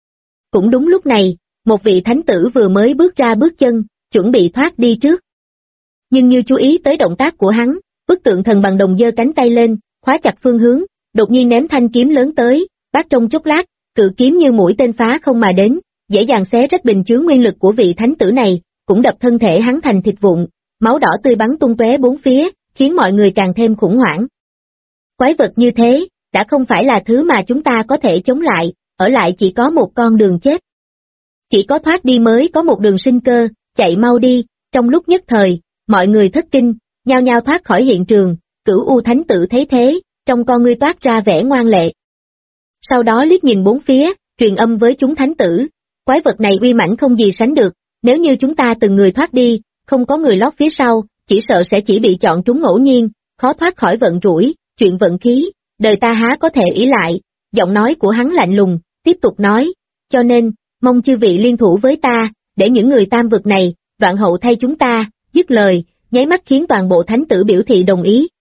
Cũng đúng lúc này, một vị thánh tử vừa mới bước ra bước chân, chuẩn bị thoát đi trước. Nhưng như chú ý tới động tác của hắn, bức tượng thần bằng đồng giơ cánh tay lên, khóa chặt phương hướng, đột nhiên ném thanh kiếm lớn tới, bắt trong chốc lát, cự kiếm như mũi tên phá không mà đến, dễ dàng xé rách bình chướng nguyên lực của vị thánh tử này, cũng đập thân thể hắn thành thịt vụn, máu đỏ tươi bắn tung tóe bốn phía, khiến mọi người càng thêm khủng hoảng. Quái vật như thế, đã không phải là thứ mà chúng ta có thể chống lại, ở lại chỉ có một con đường chết. Chỉ có thoát đi mới có một đường sinh cơ, chạy mau đi, trong lúc nhất thời, mọi người thất kinh, nhao nhao thoát khỏi hiện trường, Cửu U Thánh Tử thấy thế, trong con ngươi toát ra vẻ ngoan lệ. Sau đó liếc nhìn bốn phía, truyền âm với chúng thánh tử, quái vật này uy mãnh không gì sánh được, nếu như chúng ta từng người thoát đi, không có người lót phía sau, chỉ sợ sẽ chỉ bị chọn trúng ngẫu nhiên, khó thoát khỏi vận rủi, chuyện vận khí, đời ta há có thể ỷ lại, giọng nói của hắn lạnh lùng, tiếp tục nói, cho nên, mong chư vị liên thủ với ta, để những người tam vực này, đoạn hậu thay chúng ta, dứt lời, nháy mắt khiến toàn bộ thánh tử biểu thị đồng ý.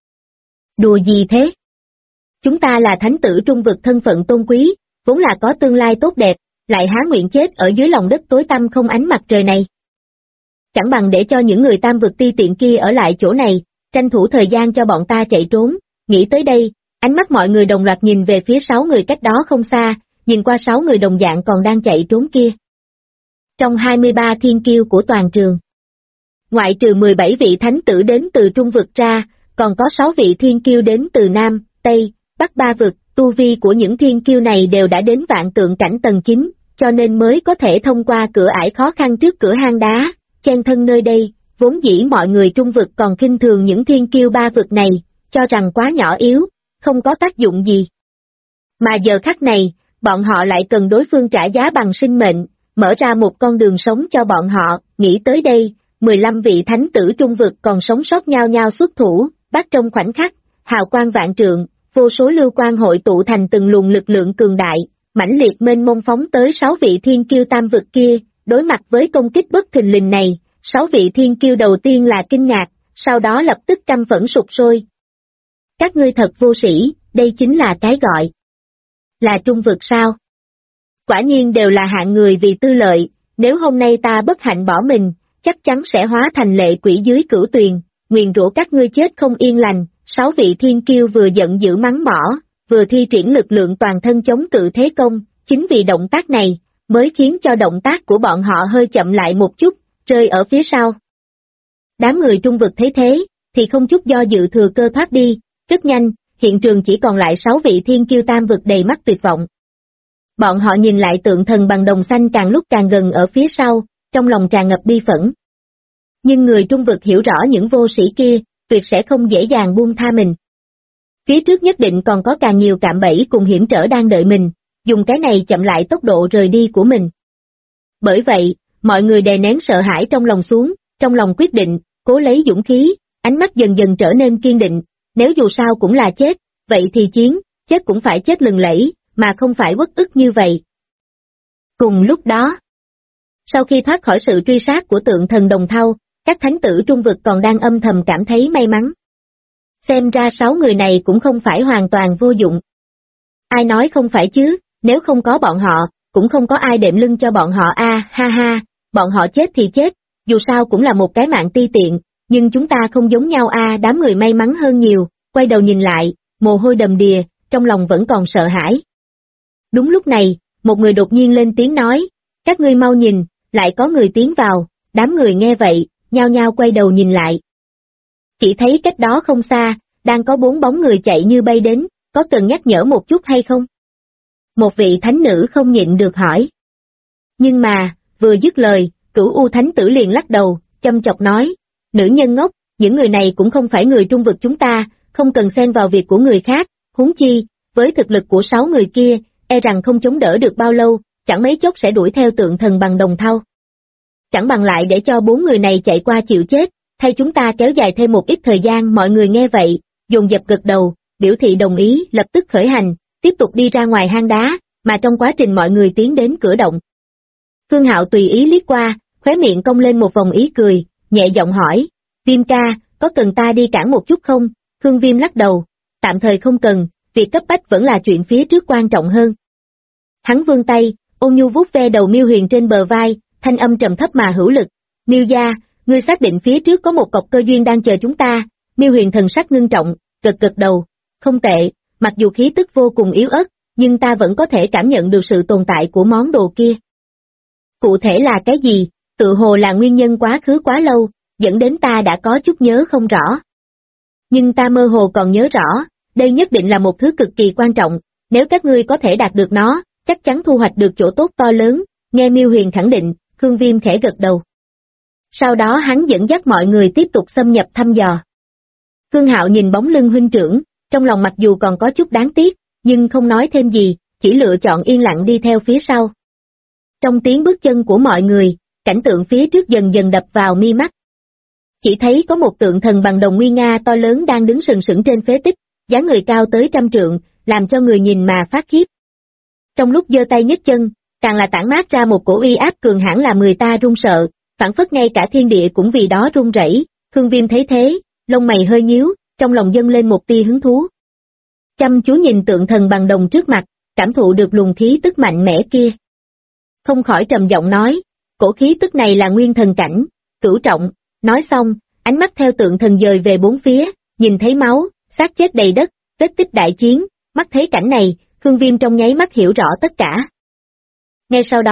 Đùa gì thế? Chúng ta là thánh tử trung vực thân phận tôn quý, vốn là có tương lai tốt đẹp, lại há nguyện chết ở dưới lòng đất tối tăm không ánh mặt trời này. Chẳng bằng để cho những người tam vực ti tiện kia ở lại chỗ này, tranh thủ thời gian cho bọn ta chạy trốn, nghĩ tới đây, ánh mắt mọi người đồng loạt nhìn về phía 6 người cách đó không xa, nhìn qua 6 người đồng dạng còn đang chạy trốn kia. trong 23 thiên kiêu của toàn trường. Ngoại trừ 17 vị thánh tử đến từ Trung vực ra, còn có 6 vị thiên kiêu đến từ Nam, Tây, Bắc ba vực, tu vi của những thiên kiêu này đều đã đến vạn tượng cảnh tầng 9, cho nên mới có thể thông qua cửa ải khó khăn trước cửa hang đá, chen thân nơi đây, vốn dĩ mọi người Trung vực còn khinh thường những thiên kiêu ba vực này, cho rằng quá nhỏ yếu, không có tác dụng gì. Mà giờ khắc này, bọn họ lại cần đối phương trả giá bằng sinh mệnh, mở ra một con đường sống cho bọn họ, nghĩ tới đây, 15 vị thánh tử Trung vực còn sống sót nhao nhao xuất thủ, bắt trong khoảnh khắc, hào quang vạn trượng, vô số lưu quang hội tụ thành từng luồng lực lượng cường đại, mãnh liệt mênh mông phóng tới 6 vị thiên kiêu tam vực kia, đối mặt với công kích bất thình lình này, 6 vị thiên kiêu đầu tiên là kinh ngạc, sau đó lập tức căm phẫn sụp sôi. Các ngươi thật vô sĩ, đây chính là cái gọi là Trung vực sao? Quả nhiên đều là hạng người vì tư lợi, nếu hôm nay ta bất hạnh bỏ mình, chắc chắn sẽ hóa thành lệ quỷ dưới cửu tuyền, nguyền rủa các ngươi chết không yên lành. 6 vị thiên kiêu vừa giận dữ mắng mỏ, vừa thi triển lực lượng toàn thân chống cự thế công, chính vì động tác này, mới khiến cho động tác của bọn họ hơi chậm lại một chút, rơi ở phía sau. Đám người Trung vực thấy thế, thì không chút do dự thừa cơ thoát đi, rất nhanh, hiện trường chỉ còn lại 6 vị thiên kiêu tam vực đầy mắt tuyệt vọng. Bọn họ nhìn lại tượng thần bằng đồng xanh càng lúc càng gần ở phía sau, trong lòng tràn ngập bi phẫn. Nhưng người Trung vực hiểu rõ những vô sĩ kia, tuyệt sẽ không dễ dàng buông tha mình. Phía trước nhất định còn có càng nhiều cạm bẫy cùng hiểm trở đang đợi mình, dùng cái này chậm lại tốc độ rời đi của mình. Bởi vậy, mọi người đè nén sợ hãi trong lòng xuống, trong lòng quyết định, cố lấy dũng khí, ánh mắt dần dần trở nên kiên định, nếu dù sao cũng là chết, vậy thì chiến, chết cũng phải chết lừng lẫy, mà không phải uất ức như vậy. Cùng lúc đó, sau khi thoát khỏi sự truy sát của tượng thần Đồng Thau, các thánh tử Trung vực còn đang âm thầm cảm thấy may mắn. Xem ra 6 người này cũng không phải hoàn toàn vô dụng. Ai nói không phải chứ, nếu không có bọn họ, cũng không có ai đệm lưng cho bọn họ ha ha, bọn họ chết thì chết, dù sao cũng là một cái mạng ti tiện, nhưng chúng ta không giống nhau đám người may mắn hơn nhiều, quay đầu nhìn lại, mồ hôi đầm đìa, trong lòng vẫn còn sợ hãi. Đúng lúc này, một người đột nhiên lên tiếng nói, các ngươi mau nhìn, lại có người tiến vào, đám người nghe vậy, nhao nhao quay đầu nhìn lại. Chỉ thấy cách đó không xa, đang có 4 bóng người chạy như bay đến, có cần nhắc nhở một chút hay không? Một vị thánh nữ không nhịn được hỏi. Nhưng mà, vừa dứt lời, Cửu U thánh tử liền lắc đầu, châm chọc nói, nữ nhân ngốc, những người này cũng không phải người Trung vực chúng ta, không cần xen vào việc của người khác, huống chi, với thực lực của 6 người kia, e rằng không chống đỡ được bao lâu, chẳng mấy chốc sẽ đuổi theo tượng thần bằng Đồng Thau. Chẳng bằng lại để cho 4 người này chạy qua chịu chết, thay chúng ta kéo dài thêm một ít thời gian. Mọi người nghe vậy, dồn dập gật đầu, biểu thị đồng ý, lập tức khởi hành, tiếp tục đi ra ngoài hang đá, mà trong quá trình mọi người tiến đến cửa động. Phương Hạo tùy ý liếc qua, khóe miệng cong lên một vòng ý cười, nhẹ giọng hỏi, Viêm ca, có cần ta đi cản một chút không? Khương Viêm lắc đầu, tạm thời không cần, việc cấp bách vẫn là chuyện phía trước quan trọng hơn. Hắn vươn tay, ôn nhu vuốt ve đầu Miêu Huyền trên bờ vai, thanh âm trầm thấp mà hữu lực, Miêu gia, ngươi xác định phía trước có một cọc cơ duyên đang chờ chúng ta? Miêu Huyền thần sắc ngưng trọng, gật đầu, không tệ, mặc dù khí tức vô cùng yếu ớt, nhưng ta vẫn có thể cảm nhận được sự tồn tại của món đồ kia. Cụ thể là cái gì, tự hồ là nguyên nhân quá khứ quá lâu, dẫn đến ta đã có chút nhớ không rõ. Nhưng ta mơ hồ còn nhớ rõ, đây nhất định là một thứ cực kỳ quan trọng, nếu các ngươi có thể đạt được nó, chắc chắn thu hoạch được chỗ tốt to lớn, nghe Miêu Huyền khẳng định, Khương Viêm khẽ gật đầu. Sau đó hắn dẫn dắt mọi người tiếp tục xâm nhập thăm dò. Phương Hạo nhìn bóng lưng huynh trưởng, trong lòng mặc dù còn có chút đáng tiếc, nhưng không nói thêm gì, chỉ lựa chọn yên lặng đi theo phía sau. Trong tiếng bước chân của mọi người, cảnh tượng phía trước dần dần đập vào mi mắt. Chỉ thấy có một tượng thần bằng đồng nguy nga to lớn đang đứng sừng sững trên phế tích, dáng người cao tới 100 trượng, làm cho người nhìn mà phát khiếp. Trong lúc giơ tay nhấc chân, càng là tản mát ra một cổ uy áp cường hãn làm người ta run sợ, phảng phất ngay cả thiên địa cũng vì đó run rẩy. Khương Viêm thấy thế, lông mày hơi nhíu, trong lòng dâng lên một tia hứng thú. Chăm chú nhìn tượng thần bằng đồng trước mặt, cảm thụ được luồng khí tức mạnh mẽ kia. Không khỏi trầm giọng nói, cổ khí tức này là nguyên thần cảnh, cửu trọng. Nói xong, ánh mắt theo tượng thần dời về bốn phía, nhìn thấy máu, xác chết đầy đất, vết tích đại chiến, mắt thấy cảnh này, Khương Viêm trong nháy mắt hiểu rõ tất cả. Ngay sau đó,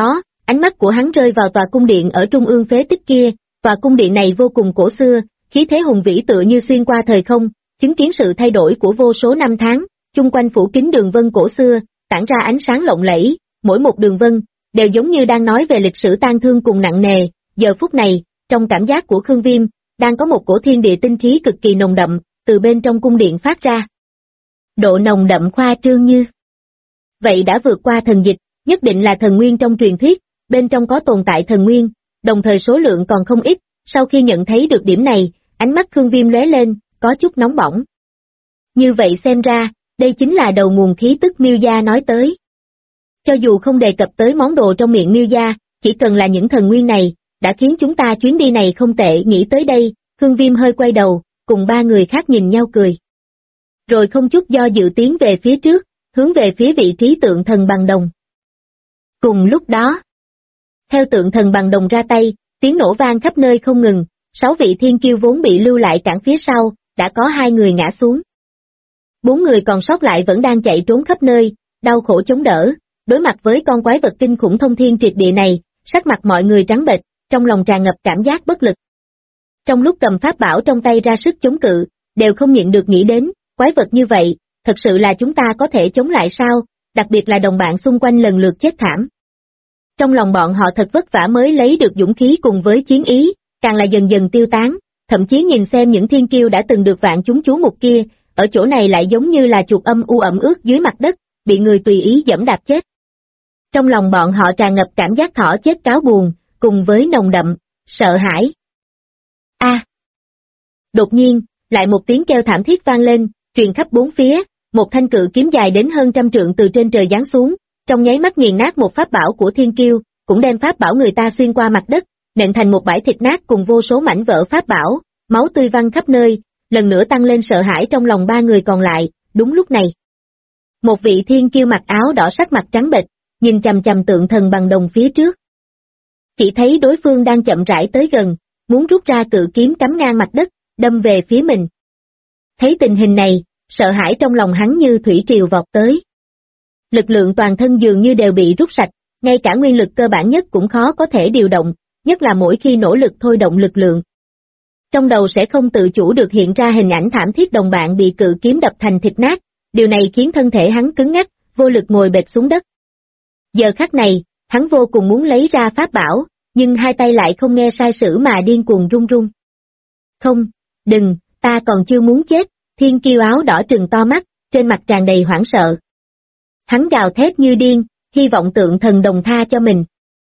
ánh mắt của hắn rơi vào tòa cung điện ở trung ương phế tích kia, tòa cung điện này vô cùng cổ xưa, khí thế hùng vĩ tựa như xuyên qua thời không, chứng kiến sự thay đổi của vô số năm tháng, chung quanh phủ kín đường vân cổ xưa, tản ra ánh sáng lộng lẫy, mỗi một đường vân đều giống như đang nói về lịch sử tang thương cùng nặng nề. Giờ phút này, trong cảm giác của Khương Viêm, đang có một cổ thiên địa tinh khí cực kỳ nồng đậm, từ bên trong cung điện phát ra. Độ nồng đậm khoa trương như vậy đã vượt qua thần dịch, nhất định là thần nguyên trong truyền thuyết, bên trong có tồn tại thần nguyên, đồng thời số lượng còn không ít. Sau khi nhận thấy được điểm này, ánh mắt Khương Viêm lóe lên, có chút nóng bỏng. Như vậy xem ra, đây chính là đầu nguồn khí tức Miêu Gia nói tới. Cho dù không đề cập tới món đồ trong miệng Miêu Gia, chỉ cần là những thần nguyên này, đã khiến chúng ta chuyến đi này không tệ. Nghĩ tới đây, Khương Viêm hơi quay đầu, cùng ba người khác nhìn nhau cười. Rồi không chút do dự tiến về phía trước, hướng về phía vị trí tượng thần bằng đồng. Cùng lúc đó, theo tượng thần bằng đồng ra tay, tiếng nổ vang khắp nơi không ngừng, 6 vị thiên kiêu vốn bị lưu lại cản phía sau, đã có 2 người ngã xuống. 4 người còn sót lại vẫn đang chạy trốn khắp nơi, đau khổ chống đỡ, đối mặt với con quái vật kinh khủng thông thiên triệt địa này, sắc mặt mọi người trắng bệch, trong lòng tràn ngập cảm giác bất lực. Trong lúc cầm pháp bảo trong tay ra sức chống cự, đều không nhịn được nghĩ đến, quái vật như vậy, thật sự là chúng ta có thể chống lại sao, đặc biệt là đồng bạn xung quanh lần lượt chết thảm. Trong lòng bọn họ thật vất vả mới lấy được dũng khí cùng với chiến ý, càng là dần dần tiêu tán, thậm chí nhìn xem những thiên kiêu đã từng được vạn chúng chú mục kia, ở chỗ này lại giống như là chuột âm u ẩm ướt dưới mặt đất, bị người tùy ý giẫm đạp chết. Trong lòng bọn họ tràn ngập cảm giác thỏ chết cáo buồn, cùng với nồng đậm sợ hãi. Đột nhiên, lại một tiếng kêu thảm thiết vang lên, truyền khắp bốn phía, một thanh cự kiếm dài đến hơn 100 trượng từ trên trời giáng xuống, trong nháy mắt nghiền nát một pháp bảo của thiên kiêu, cũng đem pháp bảo người ta xuyên qua mặt đất, nện thành một bãi thịt nát cùng vô số mảnh vỡ pháp bảo, máu tươi văng khắp nơi, lần nữa tăng lên sợ hãi trong lòng ba người còn lại. Đúng lúc này, một vị thiên kiêu mặc áo đỏ sắc mặt trắng bệch, nhìn chằm chằm tượng thần bằng đồng phía trước. Chỉ thấy đối phương đang chậm rãi tới gần, muốn rút ra cự kiếm cắm ngang mặt đất, đâm về phía mình. Thấy tình hình này, sợ hãi trong lòng hắn như thủy triều vọt tới. Lực lượng toàn thân dường như đều bị rút sạch, ngay cả nguyên lực cơ bản nhất cũng khó có thể điều động, nhất là mỗi khi nỗ lực thôi động lực lượng. Trong đầu sẽ không tự chủ được hiện ra hình ảnh thảm thiết đồng bạn bị cự kiếm đập thành thịt nát, điều này khiến thân thể hắn cứng ngắc, vô lực ngồi bệt xuống đất. Giờ khắc này, hắn vô cùng muốn lấy ra pháp bảo, nhưng hai tay lại không nghe sai sử mà điên cuồng run run. Không, đừng, ta còn chưa muốn chết, thiên kiêu áo đỏ trừng to mắt, trên mặt tràn đầy hoảng sợ. Hắn gào thét như điên, hy vọng tượng thần đồng tha cho mình.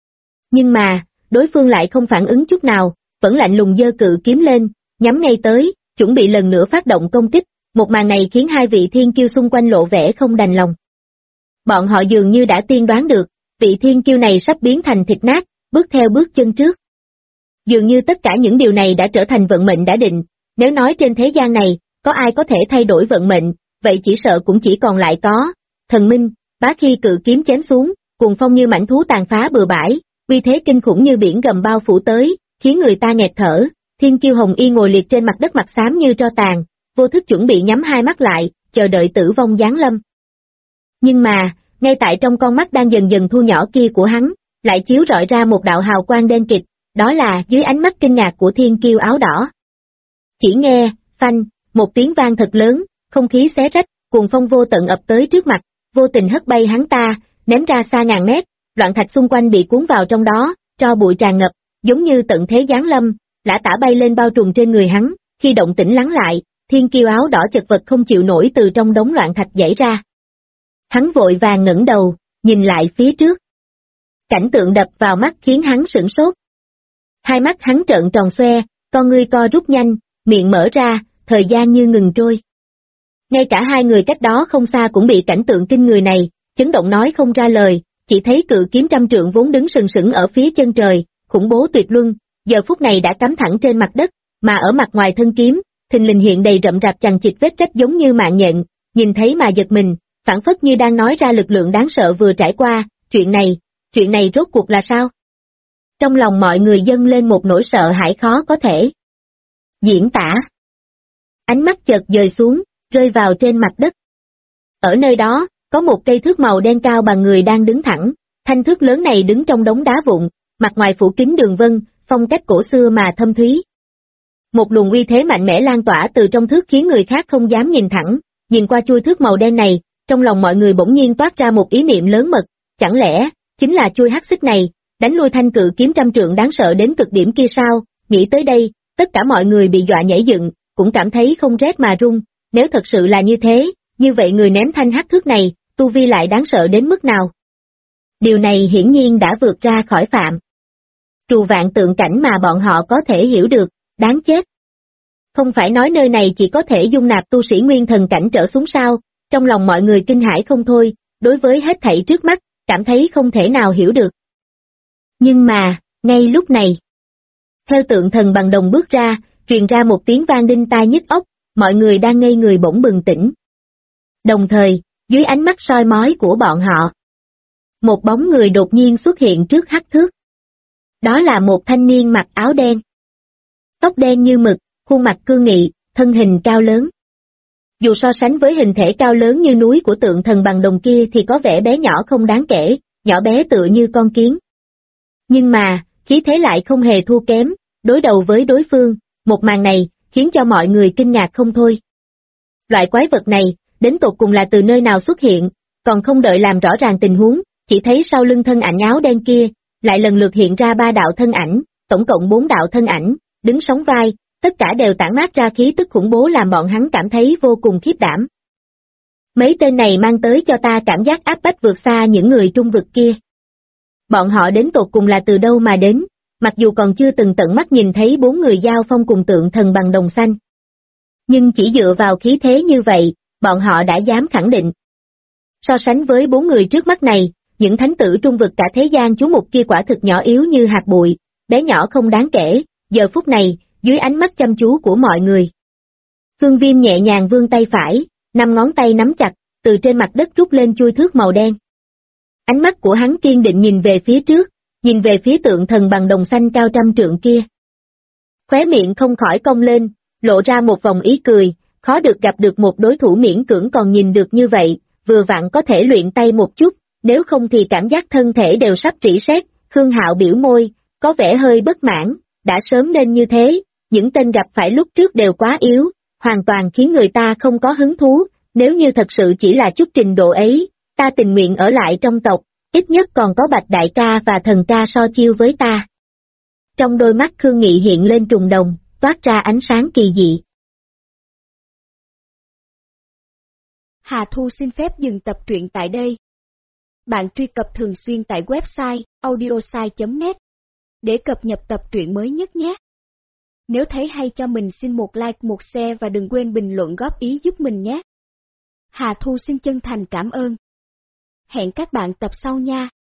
Nhưng mà, đối phương lại không phản ứng chút nào, vẫn lạnh lùng giơ cự kiếm lên, nhắm ngay tới, chuẩn bị lần nữa phát động công kích. Một màn này khiến hai vị thiên kiêu xung quanh lộ vẻ không đành lòng. Bọn họ dường như đã tiên đoán được, vị thiên kiêu này sắp biến thành thịt nát, bước theo bước chân trước. Dường như tất cả những điều này đã trở thành vận mệnh đã định, nếu nói trên thế gian này, có ai có thể thay đổi vận mệnh, vậy chỉ sợ cũng chỉ còn lại có thần minh. Bá khi cự kiếm chém xuống, cuồng phong như mãnh thú tàn phá bừa bãi, uy thế kinh khủng như biển gầm bao phủ tới, khiến người ta nghẹt thở. Thiên kiêu Hồng Y ngồi liệt trên mặt đất mặt xám như tro tàn, vô thức chuẩn bị nhắm hai mắt lại, chờ đợi tử vong giáng lâm. Nhưng mà, ngay tại trong con mắt đang dần dần thu nhỏ kia của hắn, lại chiếu rọi ra một đạo hào quang đen kịt, đó là dưới ánh mắt kinh ngạc của thiên kiêu áo đỏ. Chỉ nghe, phanh, một tiếng vang thật lớn, không khí xé rách, cuồng phong vô tận ập tới trước mặt, vô tình hất bay hắn ta, ném ra xa ngàn mét, loạn thạch xung quanh bị cuốn vào trong đó, tro bụi tràn ngập, giống như tận thế giáng lâm, lả tả bay lên bao trùm trên người hắn. Khi động tĩnh lắng lại, thiên kiêu áo đỏ chật vật không chịu nổi từ trong đống loạn thạch giãy ra. Hắn vội vàng ngẩng đầu, nhìn lại phía trước. Cảnh tượng đập vào mắt khiến hắn sửng sốt. Hai mắt hắn trợn tròn xoe, con ngươi co rút nhanh, miệng mở ra, thời gian như ngừng trôi. Ngay cả hai người cách đó không xa cũng bị cảnh tượng kinh người này chấn động nói không ra lời, chỉ thấy cự kiếm 100 trượng vốn đứng sừng sững ở phía chân trời, khủng bố tuyệt luân, giờ phút này đã cắm thẳng trên mặt đất, mà ở mặt ngoài thân kiếm, thình lình hiện đầy rậm rạp chằng chịt vết rách giống như mạng nhện, nhìn thấy mà giật mình, phảng phất như đang nói ra lực lượng đáng sợ vừa trải qua. Chuyện này rốt cuộc là sao? Trong lòng mọi người dâng lên một nỗi sợ hãi khó có thể diễn tả. Ánh mắt chợt dời xuống, rơi vào trên mặt đất. Ở nơi đó, có một cây thước màu đen cao bằng người đang đứng thẳng, Thanh thước lớn này đứng trong đống đá vụn, mặt ngoài phủ kín đường vân, phong cách cổ xưa mà thâm thúy. Một luồng uy thế mạnh mẽ lan tỏa từ trong thước khiến người khác không dám nhìn thẳng, nhìn qua chuôi thước màu đen này, trong lòng mọi người bỗng nhiên toát ra một ý niệm lớn mật, chẳng lẽ, chính là chuôi hắc xích này, đánh lui thanh cự kiếm trăm trượng đáng sợ đến cực điểm kia sao? Nghĩ tới đây, tất cả mọi người bị dọa nhảy dựng, cũng cảm thấy không rét mà run, nếu thật sự là như thế, như vậy người ném thanh hắc thước này, tu vi lại đáng sợ đến mức nào? Điều này hiển nhiên đã vượt ra khỏi phạm trù vạn tượng cảnh mà bọn họ có thể hiểu được, đáng chết. Không phải nói nơi này chỉ có thể dung nạp tu sĩ nguyên thần cảnh trở xuống sao? Trong lòng mọi người kinh hãi không thôi, đối với hết thảy trước mắt, cảm thấy không thể nào hiểu được. Nhưng mà, ngay lúc này, theo tượng thần bằng đồng bước ra, truyền ra một tiếng vang đinh tai nhức óc, mọi người đang ngây người bỗng bừng tỉnh. Đồng thời, dưới ánh mắt soi mói của bọn họ, một bóng người đột nhiên xuất hiện trước hắc thước. Đó là một thanh niên mặc áo đen. Tóc đen như mực, khuôn mặt cương nghị, thân hình cao lớn. Dù so sánh với hình thể cao lớn như núi của tượng thần bằng đồng kia thì có vẻ bé nhỏ không đáng kể, nhỏ bé tựa như con kiến. Nhưng mà, khí thế lại không hề thua kém, đối đầu với đối phương, một màn này, khiến cho mọi người kinh ngạc không thôi. Loại quái vật này, đến tột cùng là từ nơi nào xuất hiện, còn không đợi làm rõ ràng tình huống, chỉ thấy sau lưng thân ảnh áo đen kia, lại lần lượt hiện ra 3 đạo thân ảnh, tổng cộng 4 đạo thân ảnh, đứng sóng vai, tất cả đều tản mát ra khí tức khủng bố làm bọn hắn cảm thấy vô cùng khiếp đảm. Mấy tên này mang tới cho ta cảm giác áp bách vượt xa những người trung vực kia. Bọn họ đến tột cùng là từ đâu mà đến, mặc dù còn chưa từng tận mắt nhìn thấy 4 người giao phong cùng tượng thần bằng đồng xanh. Nhưng chỉ dựa vào khí thế như vậy, bọn họ đã dám khẳng định. So sánh với 4 người trước mắt này, những thánh tử trung vực cả thế gian chú mục kia quả thực nhỏ yếu như hạt bụi, bé nhỏ không đáng kể, giờ phút này, dưới ánh mắt chăm chú của mọi người. Khương Viêm nhẹ nhàng vươn tay phải, 5 ngón tay nắm chặt, từ trên mặt đất rút lên chuôi thước màu đen. Ánh mắt của hắn kiên định nhìn về phía trước, nhìn về phía tượng thần bằng đồng xanh cao trăm trượng kia. Khóe miệng không khỏi cong lên, lộ ra một vòng ý cười, khó được gặp được một đối thủ miễn cưỡng còn nhìn được như vậy, vừa vặn có thể luyện tay một chút, nếu không thì cảm giác thân thể đều sắp rỉ sét. Khương Hạo biểu môi, có vẻ hơi bất mãn, đã sớm nên như thế, những tên gặp phải lúc trước đều quá yếu, hoàn toàn khiến người ta không có hứng thú, nếu như thật sự chỉ là chút trình độ ấy, ta tình nguyện ở lại trong tộc, ít nhất còn có Bạch Đại ca và Thần ca so chiêu với ta. Trong đôi mắt Khương Nghị hiện lên trùng đồng, toát ra ánh sáng kỳ dị. Hà Thu xin phép dừng tập truyện tại đây. Bạn truy cập thường xuyên tại website audiosai.net để cập nhật tập truyện mới nhất nhé. Nếu thấy hay cho mình xin một like, một share và đừng quên bình luận góp ý giúp mình nhé. Hà Thu xin chân thành cảm ơn. Hẹn các bạn tập sau nha.